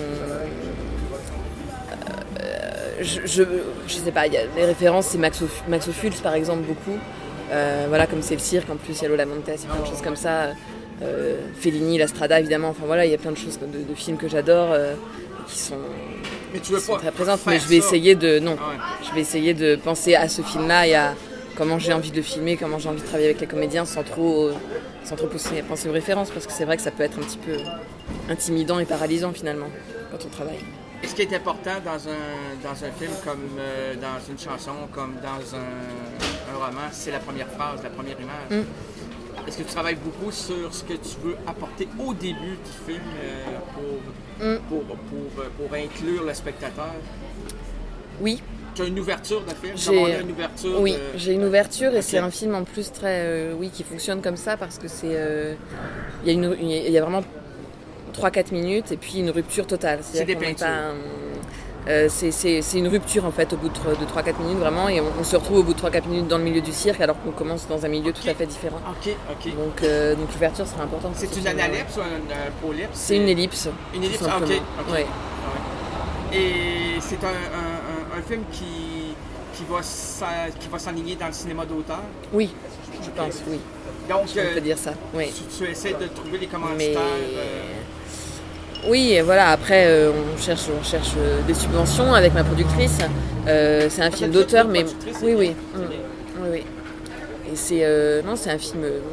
euh, je, je, je sais pas, y a, les références c'est Max, Oph- Max Ophuls par exemple, beaucoup. Euh, voilà, comme c'est le cirque, en plus il y a Lola Montez, il y a plein de choses comme ça. Euh, Fellini, La Strada évidemment, enfin voilà, il y a plein de choses de, de films que j'adore euh, qui sont, mais tu veux qui sont pas très présentes, mais je vais ça. essayer de non, ah ouais. je vais essayer de penser à ce film-là et à comment j'ai envie de le filmer, comment j'ai envie de travailler avec les comédiens sans trop, sans trop penser, penser aux références, parce que c'est vrai que ça peut être un petit peu intimidant et paralysant finalement quand on travaille. Et ce qui est important dans un, dans un film, comme euh, dans une chanson, comme dans un, un roman, c'est la première phrase, la première image. Mm. Est-ce que tu travailles beaucoup sur ce que tu veux apporter au début du film euh, pour, mm. pour, pour, pour, pour inclure le spectateur? Oui. Tu as une ouverture de film? J'ai... Une ouverture oui, de... j'ai une ouverture et okay. C'est un film en plus très, euh, oui, qui fonctionne comme ça parce que c'est, euh, il y a une, il y a vraiment trois à quatre minutes et puis une rupture totale. C'est, c'est des peintures. Un, euh, c'est, c'est, c'est une rupture en fait au bout de, de trois à quatre minutes vraiment et on, on se retrouve au bout de trois à quatre minutes dans le milieu du cirque alors qu'on commence dans un milieu okay. tout à fait différent. Ok, ok. Donc, euh, donc l'ouverture sera importante. C'est une analepse ou un euh, polypse? C'est une ellipse. Une ellipse, ok. okay. Ouais. Ouais. Et c'est un, un, un, un film qui, qui, va qui va s'enligner dans le cinéma d'auteur? Oui, je okay. pense, oui. Donc, je euh, peux dire ça. Oui. Tu, tu essaies de trouver les commentaires. Mais... Euh... Oui, et voilà, après euh, on cherche, on cherche euh, des subventions avec ma productrice. Euh, c'est un film d'auteur, mais oui, oui, mmh. oui, oui. Et c'est euh, non, c'est un film, euh,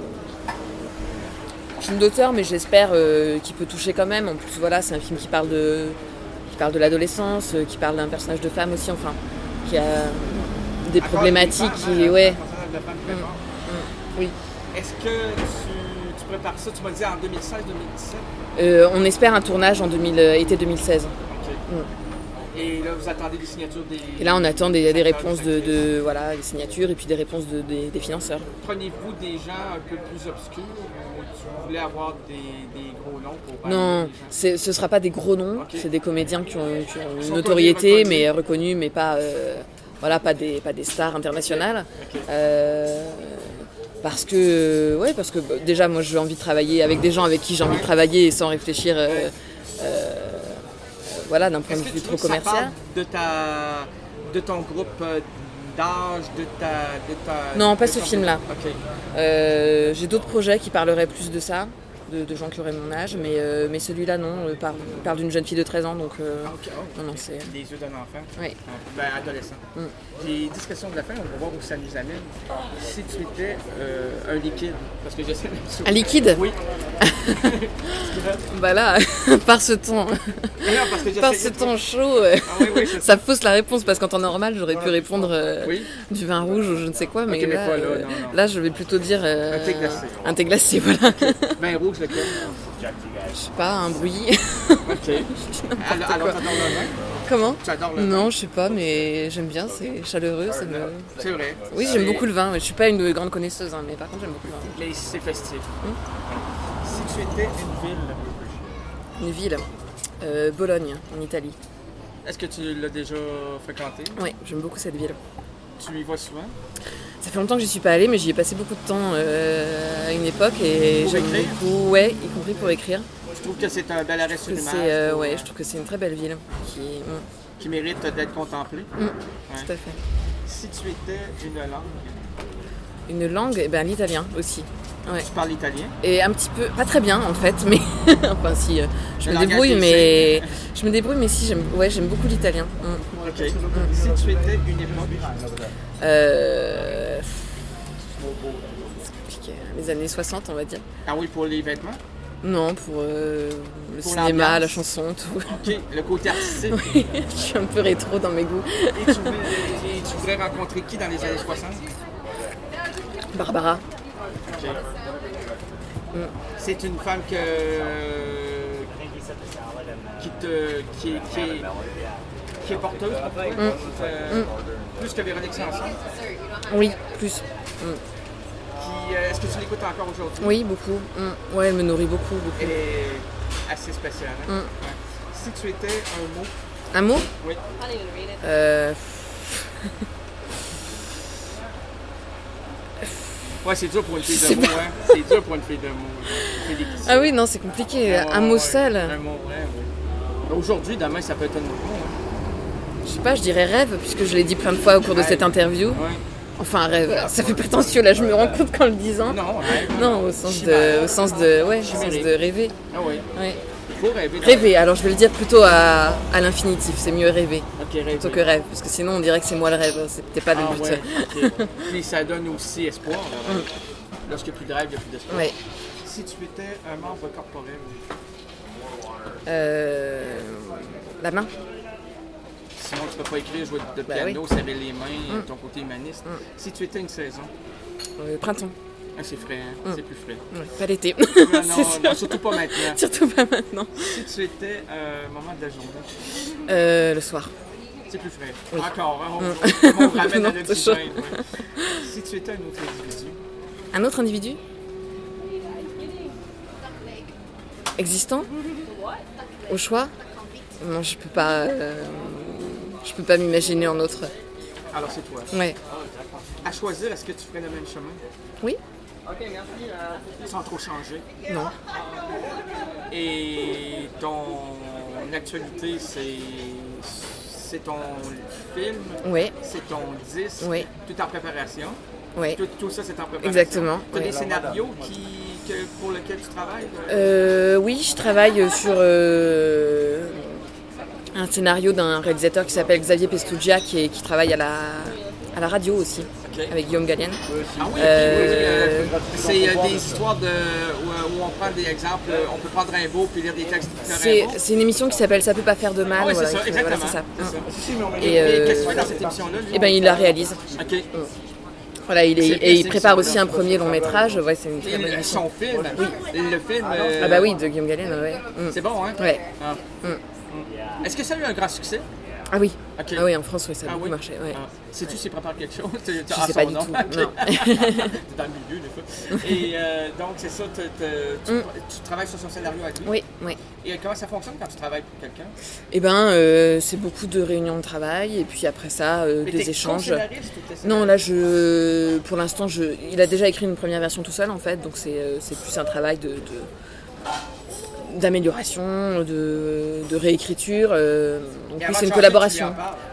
film d'auteur, mais j'espère euh, qu'il peut toucher quand même. En plus, voilà, c'est un film qui parle de, qui parle de l'adolescence, euh, qui parle d'un personnage de femme aussi, enfin, qui a des Encore problématiques, femme, qui, hein, ouais. Mmh. Mmh. Oui. Est-ce que tu, tu prépares ça? Tu m'as dit en deux mille seize deux mille dix-sept? Euh, on espère un tournage en deux mille, euh, été deux mille seize. Okay. Mm. Et là, vous attendez des signatures des... Et là, on attend des, des réponses de, de... Voilà, des signatures et puis des réponses de, des, des financeurs. Prenez-vous des gens un peu plus obscurs ou tu voulais avoir des, des gros noms pour... Non, c'est, ce ne sera pas des gros noms. Okay. C'est des comédiens qui ont, qui ont une notoriété, reconnus. mais reconnus, mais pas, euh, voilà, pas, des, pas des stars internationales. Okay. Euh, Parce que, ouais, parce que déjà, moi, j'ai envie de travailler avec des gens avec qui j'ai envie de travailler et sans réfléchir, euh, euh, voilà, d'un point de vue trop commercial. De ta, de ton groupe d'âge, de ta, de ta. Non, pas ce ton... film-là. Okay. Euh, j'ai d'autres projets qui parleraient plus de ça, de, de gens qui auraient mon âge, mais, euh, mais celui-là, non, euh, parle, parle d'une jeune fille de treize ans, donc euh, Ok, oh, non, non, c'est... les yeux d'un enfant. Oui. Ah, ben, adolescent. Mm. J'ai dix questions de la fin, on va voir où ça nous amène. Si tu étais euh, un liquide, parce que j'essaie de... Un liquide? Oui. Bah là, par ce temps, Non, parce que par j'essayais ce de- temps chaud, euh, Ah oui, oui, c'est ça. ça fausse la réponse, parce qu'en temps normal, j'aurais pu répondre euh, Oui. du vin rouge ou je ne sais quoi, mais, Ok, mais là, pas là, euh, non, non. là, je vais plutôt dire... euh, Un thé glacé. Un thé glacé, voilà. Vin rouge, lequel? Je sais pas, un bruit. Ok. Alors, alors t'adores le vin? Comment? Tu adores le vin? Non, je sais pas, mais j'aime bien, c'est chaleureux, ça me... C'est vrai. Oui, C'est- j'aime beaucoup le vin, je suis pas une grande connaisseuse, hein, mais par contre j'aime beaucoup le vin. Mais c'est festif. Si tu étais une ville, Une ville, euh, Bologne, en Italie. est-ce que tu l'as déjà fréquentée? Oui, j'aime beaucoup cette ville. Tu y vas souvent? Ça fait longtemps que j'y suis pas allée, mais j'y ai passé beaucoup de temps euh, à une époque et Pour j'aime écrire? beaucoup, ouais, y compris pour écrire. Je trouve que c'est un bel arrêt sur Que l'image c'est, euh, pour, ouais, euh, je trouve que c'est une très belle ville qui, mm, qui mérite d'être contemplée. mm, Ouais. tout à fait. Si tu étais une langue, Une langue, eh ben l'italien aussi. Ouais. tu parles italien? Et un petit peu, pas très bien en fait, mais enfin si, euh, je Le me langage débrouille, des mais je me débrouille, mais si j'aime, ouais, j'aime beaucoup l'italien. Mm. Ok. Si tu étais une époque, Euh... C'est compliqué. Les années soixante, on va dire. ah oui, pour les vêtements? Non, pour euh, le Pour cinéma, l'ambiance. la chanson, tout. Ok, le côté artistique. Je suis un peu rétro dans mes goûts. Et tu, voulais, et tu voudrais rencontrer qui dans les années soixante? Barbara. Ok. C'est une femme que, qui, te, qui, est, qui, est, qui est porteuse, pour toi? Euh, plus que Véronique Sanson. Oui, plus. Qui, euh, est-ce que tu l'écoutes encore aujourd'hui? Oui, beaucoup. Mm. Ouais, elle me nourrit beaucoup, beaucoup. Elle est assez spéciale. Hein? Mm. Ouais. Si tu étais un mot, Un mot oui. euh... Ouais, c'est dur pour une fille Je sais de mots, hein. C'est dur pour une fille de mots. Une fille d'écriture. Ah oui, non, c'est compliqué. Ouais, Un ouais, mot ouais. seul. Un mot, ouais, ouais. Aujourd'hui, demain, ça peut être un autre mot. Hein. Je sais pas, je dirais rêve, puisque je l'ai dit plein de fois au cours de Rêve. cette interview. Ouais. Enfin, un rêve. Alors, ça fait prétentieux, là, je me rends compte qu'en le disant. Non, rêve. Non, au sens Chimère. de, au sens de, ouais, au sens Chimérique. de rêver. Ah oui. Ouais. Il faut rêver. dans- Rêver, alors je vais le dire plutôt à, à l'infinitif, c'est mieux rêver Ok, rêver. plutôt que rêve, parce que sinon on dirait que c'est moi le rêve, c'est peut-être pas le Ah but. ouais, ok. Puis ça donne aussi espoir. le rêve. Lorsqu'il n'y a plus de rêve, il n'y a plus d'espoir. Ouais. Si tu étais un membre corporel, Euh, la main. sinon tu ne peux pas écrire, jouer de Bah piano, oui. serrer les mains, ton côté humaniste. Si tu étais une saison, Euh, printemps. ah, c'est frais, hein? C'est plus frais. Ouais, pas l'été. Ah, non, C'est non, sûr. surtout pas maintenant. Surtout pas maintenant. Si tu étais euh, un moment de la journée, Euh, le soir. c'est plus frais. Oui. Encore, hein, on, on ramène à Non, notre toujours. hygiène, ouais. Si tu étais un autre individu, Un autre individu existant au choix? Non, je peux pas. euh, je peux pas m'imaginer en autre. alors c'est toi. Ouais. À choisir, est-ce que tu ferais le même chemin Oui? sans trop changer? Non. Et ton actualité, c'est c'est ton film, Oui. c'est ton disque, Oui. tout en préparation. Oui. Tout, tout ça, c'est en préparation. Exactement, Tu as oui. des scénarios qui, que- pour lesquels tu travailles? Euh, oui, je travaille sur euh, un scénario d'un réalisateur qui s'appelle Xavier Pestuggia qui, est- qui travaille à la, à la radio aussi, Ok. avec Guillaume Gallienne. Ah oui, ok, Euh, oui, oui, euh, c'est euh, des histoires de, où, où on prend des exemples, euh, on peut prendre Rimbaud puis lire des textes de C'est, Rimbaud. c'est une émission qui s'appelle Ça peut pas faire de mal. Ah oui, c'est voilà, ça, il faut- exactement. voilà, c'est ça. c'est ça. Et, Et euh, qu'est-ce que tu fais dans cette émission-là? lui? eh ben, il la réalise. Ok. Voilà, il est, C'est et bien, il c'est prépare ça, aussi là. un premier long métrage. Ouais, c'est une très Et bonne le- émission. son film, le film, euh, Ah bah oui, de Guillaume Gallienne, ouais. Mm. c'est bon, hein? Ouais. Ah. Est-ce que ça a eu un grand succès? Ah oui. Ok. Ah oui, en France, oui, ça a Ah beaucoup oui? marché. Ouais. Ah. Sais-tu s'il prépare quelque chose? Tu- tu- Je ah, sais son pas du nom. tout, Ok. non. T'es dans le milieu, des fois. Et euh, donc, c'est ça, te- te- tu, Mm. tu travailles sur son scénario avec lui? Oui, oui. Et comment ça fonctionne quand tu travailles pour quelqu'un? Eh ben, euh, c'est beaucoup de réunions de travail et puis après ça, euh, Mais des t'es échanges. co-scénariste ou t'es Non, scénariste? là, je, pour l'instant, je, il a déjà écrit une première version tout seul en fait, donc c'est, euh, c'est plus un travail de, de- d'amélioration, de, de réécriture. euh, donc Et oui, avant c'est de une changer, collaboration. tu lui en parles? Oui,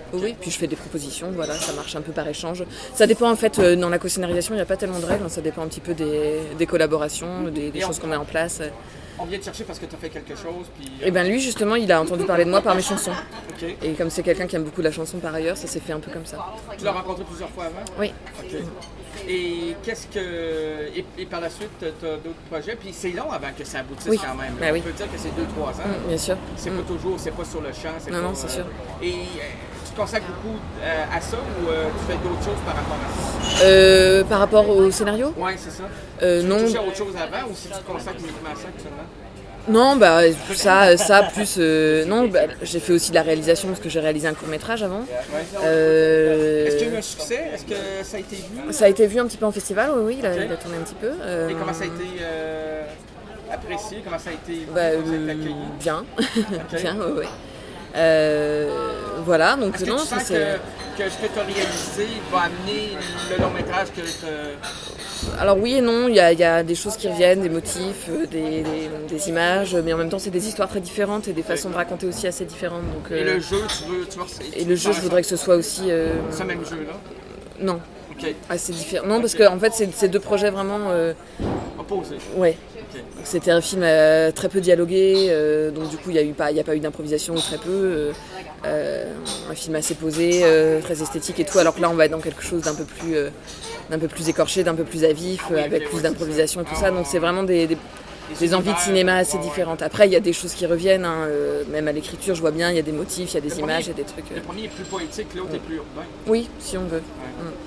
Oui, puis je fais des propositions, voilà, ça marche un peu par échange. Ça dépend en fait, euh, dans la co-scénarisation, il n'y a pas tellement de règles, hein, ça dépend un petit peu des, des collaborations, des, des choses qu'on met en place. On vient te chercher parce que tu as fait quelque chose, puis... Et bien lui, justement, il a entendu parler de moi par mes chansons. Okay. Et comme c'est quelqu'un qui aime beaucoup la chanson par ailleurs, ça s'est fait un peu comme ça. Tu l'as rencontré plusieurs fois avant? Oui. Okay. Et qu'est-ce que... Et, et par la suite, tu as d'autres projets, puis c'est long avant que ça aboutisse oui. quand même. Ben on oui. peut dire que c'est deux trois ans. Mmh, bien sûr. C'est mmh. pas toujours, c'est pas sur le champ. Non, pas, non, c'est euh, sûr. Et euh, tu te consacres beaucoup euh, à ça ou euh, tu fais d'autres choses par rapport à ça? Euh, par rapport au scénario? Oui, c'est ça. Euh, tu non. touches à autre chose avant ou si tu te consacres uniquement à ça actuellement? Non, bah ça, ça plus... Euh, non, bah, j'ai fait aussi de la réalisation parce que j'ai réalisé un court-métrage avant. Ouais. Euh, Est-ce qu'il y a eu un succès? Est-ce que ça a été vu? Ça a été vu un petit peu en festival, oui, oui, il a, okay. il a tourné un petit peu. Euh, Et comment ça a été euh, apprécié? Comment ça a été, bah, comment ça a été accueilli? Bien, okay. bien, oui, oui. Euh, voilà, donc Est-ce que non, tu sens c'est... Que, que ce que tu as réalisé va amener le long métrage que tu... Alors oui et non, il y, a, il y a des choses qui reviennent, des motifs, des, des, des images, mais en même temps c'est des histoires très différentes et des façons de raconter aussi assez différentes. Donc, et euh, le jeu, tu veux... Tu veux et le jeu, je voudrais que ce soit aussi... Euh, ce même jeu-là? Non. Okay. Assez différent. Non, parce que en fait c'est, c'est deux projets vraiment... Euh, opposés? Ouais. Okay. C'était un film euh, très peu dialogué, euh, donc du coup il n'y a, a pas eu d'improvisation ou très peu. Euh, euh, un film assez posé, euh, très esthétique et tout, alors que là on va être dans quelque chose d'un peu plus, euh, d'un peu plus écorché, d'un peu plus à vif, ah oui, avec okay, plus ouais, d'improvisation et tout ça. Donc c'est vraiment des, des, des envies de cinéma assez différentes. Après il y a des choses qui reviennent, hein, euh, même à l'écriture je vois bien, il y a des motifs, il y a des le images, il premier, y a des trucs. Euh... Le premier est plus poétique, l'autre ouais. est plus urbain. Oui, si on veut. Ouais. Mm.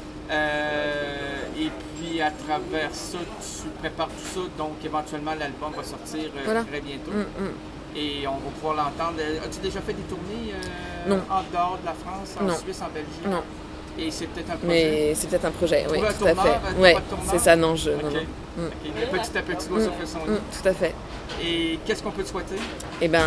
Euh, et puis à travers ça, tu prépares tout ça, donc éventuellement l'album va sortir euh, voilà. très bientôt. Mm, mm. Et on va pouvoir l'entendre. As-tu déjà fait des tournées euh, non. en dehors de la France, en non. Suisse, en Belgique? Non. Et c'est peut-être un projet? Mais c'est peut-être un projet, oui, tout tourneur, à fait. Ouais, c'est ça, non, je... Okay. Non, non. Mm. Okay. Petit à petit, doit s'offrir son lit. Tout à fait. Et qu'est-ce qu'on peut te souhaiter? Eh ben,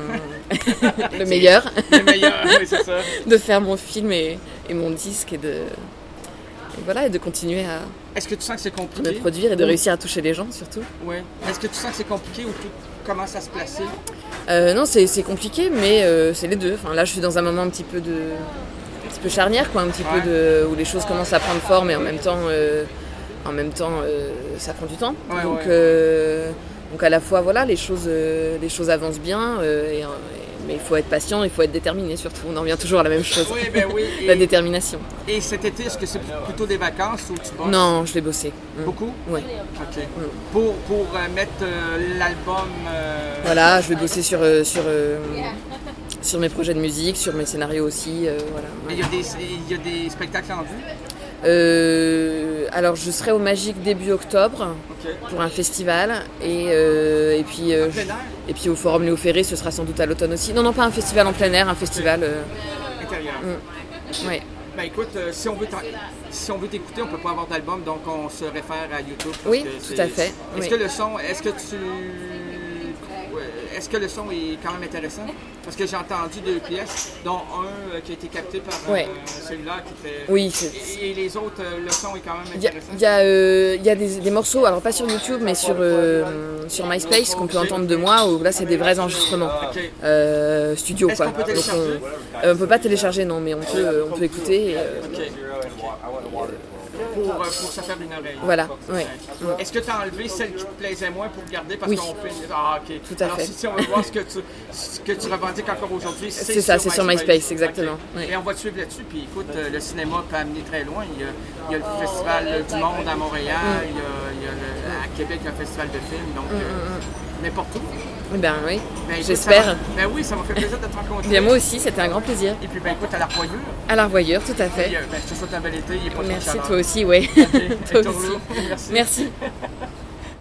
le meilleur. Le meilleur, oui, c'est ça. De faire mon film et, et mon disque et de... Et voilà, et de continuer à... Est-ce que tu sens que c'est compliqué? De produire et de réussir à toucher les gens, surtout. Oui. Est-ce que tu sens que c'est compliqué ou tout commence à se placer? euh, Non, c'est, c'est compliqué, mais euh, c'est les deux. Enfin, là, je suis dans un moment un petit peu de... un petit peu charnière, quoi, un petit ouais. peu de... où les choses commencent à prendre forme et en même temps, euh, en même temps euh, ça prend du temps. Ouais, donc, ouais. Euh, donc à la fois, voilà, les choses, euh, les choses avancent bien, euh, et, et, mais il faut être patient, il faut être déterminé surtout. On en revient toujours à la même chose. Oui, ben oui. La et, détermination. Et cet été, est-ce que c'est plutôt des vacances ou tu bosses? Non, je vais bosser. Beaucoup? Oui. Ok. Mm. Pour, pour euh, mettre euh, l'album... Euh... Voilà, je vais bosser sur... Euh, sur euh, sur mes projets de musique, sur mes scénarios aussi, euh, voilà. Mais il y a des, il y a des spectacles en vue? Euh, alors je serai au Magique début octobre okay. pour un festival et, euh, et, puis, euh, je, et puis au Forum Léo Ferré ce sera sans doute à l'automne aussi. Non, non, pas un festival en plein air, un festival... Euh... intérieur. Mm, ouais. Ben écoute, euh, si, on veut si on veut t'écouter, on peut pas avoir d'album, donc on se réfère à YouTube. Oui, tout à fait. Est-ce oui. que le son, est-ce que tu... Est-ce que le son est quand même intéressant? Parce que j'ai entendu deux pièces, dont un euh, qui a été capté par ouais. euh, celui-là qui était... Oui, c'est... Et, et les autres, euh, le son est quand même intéressant? Il y a, euh, y a des, des morceaux, alors pas sur YouTube, mais sur, euh, sur MySpace, qu'on peut entendre de moi, où là c'est des vrais enregistrements. Okay. Euh, studio, Est-ce quoi. qu'on peut télécharger? Donc on, euh, on peut pas télécharger, non, mais on peut, euh, on peut écouter. Et, euh, okay. Pour, pour se faire une oreille. Voilà, oui. Est-ce que tu as enlevé celle qui te plaisait moins pour garder parce oui. qu'on fait... Ah, ok. Tout à Alors, fait. Si, si on veut voir ce que tu, ce que tu revendiques encore aujourd'hui, c'est, c'est ça, sur c'est MySpace. sur MySpace, exactement. Okay. Oui. Et on va te suivre là-dessus. Puis écoute, le cinéma peut amener très loin. Il y a, il y a le Festival du Monde à Montréal, mm. il y a, il y a le, à Québec un festival de films, donc mm, euh, mm. n'importe où. Ben oui, ben, écoute, j'espère. Va, ben oui, ça m'a fait plaisir de te rencontrer. Bien, moi aussi, c'était un grand plaisir. Et puis ben écoute, à l'Arvoyeur. À l'Arvoyeur, tout à fait. Et, euh, ben, je te souhaite un bel été. Il est pas Merci, trop toi aussi, oui. Okay. Toi aussi. Merci. Merci.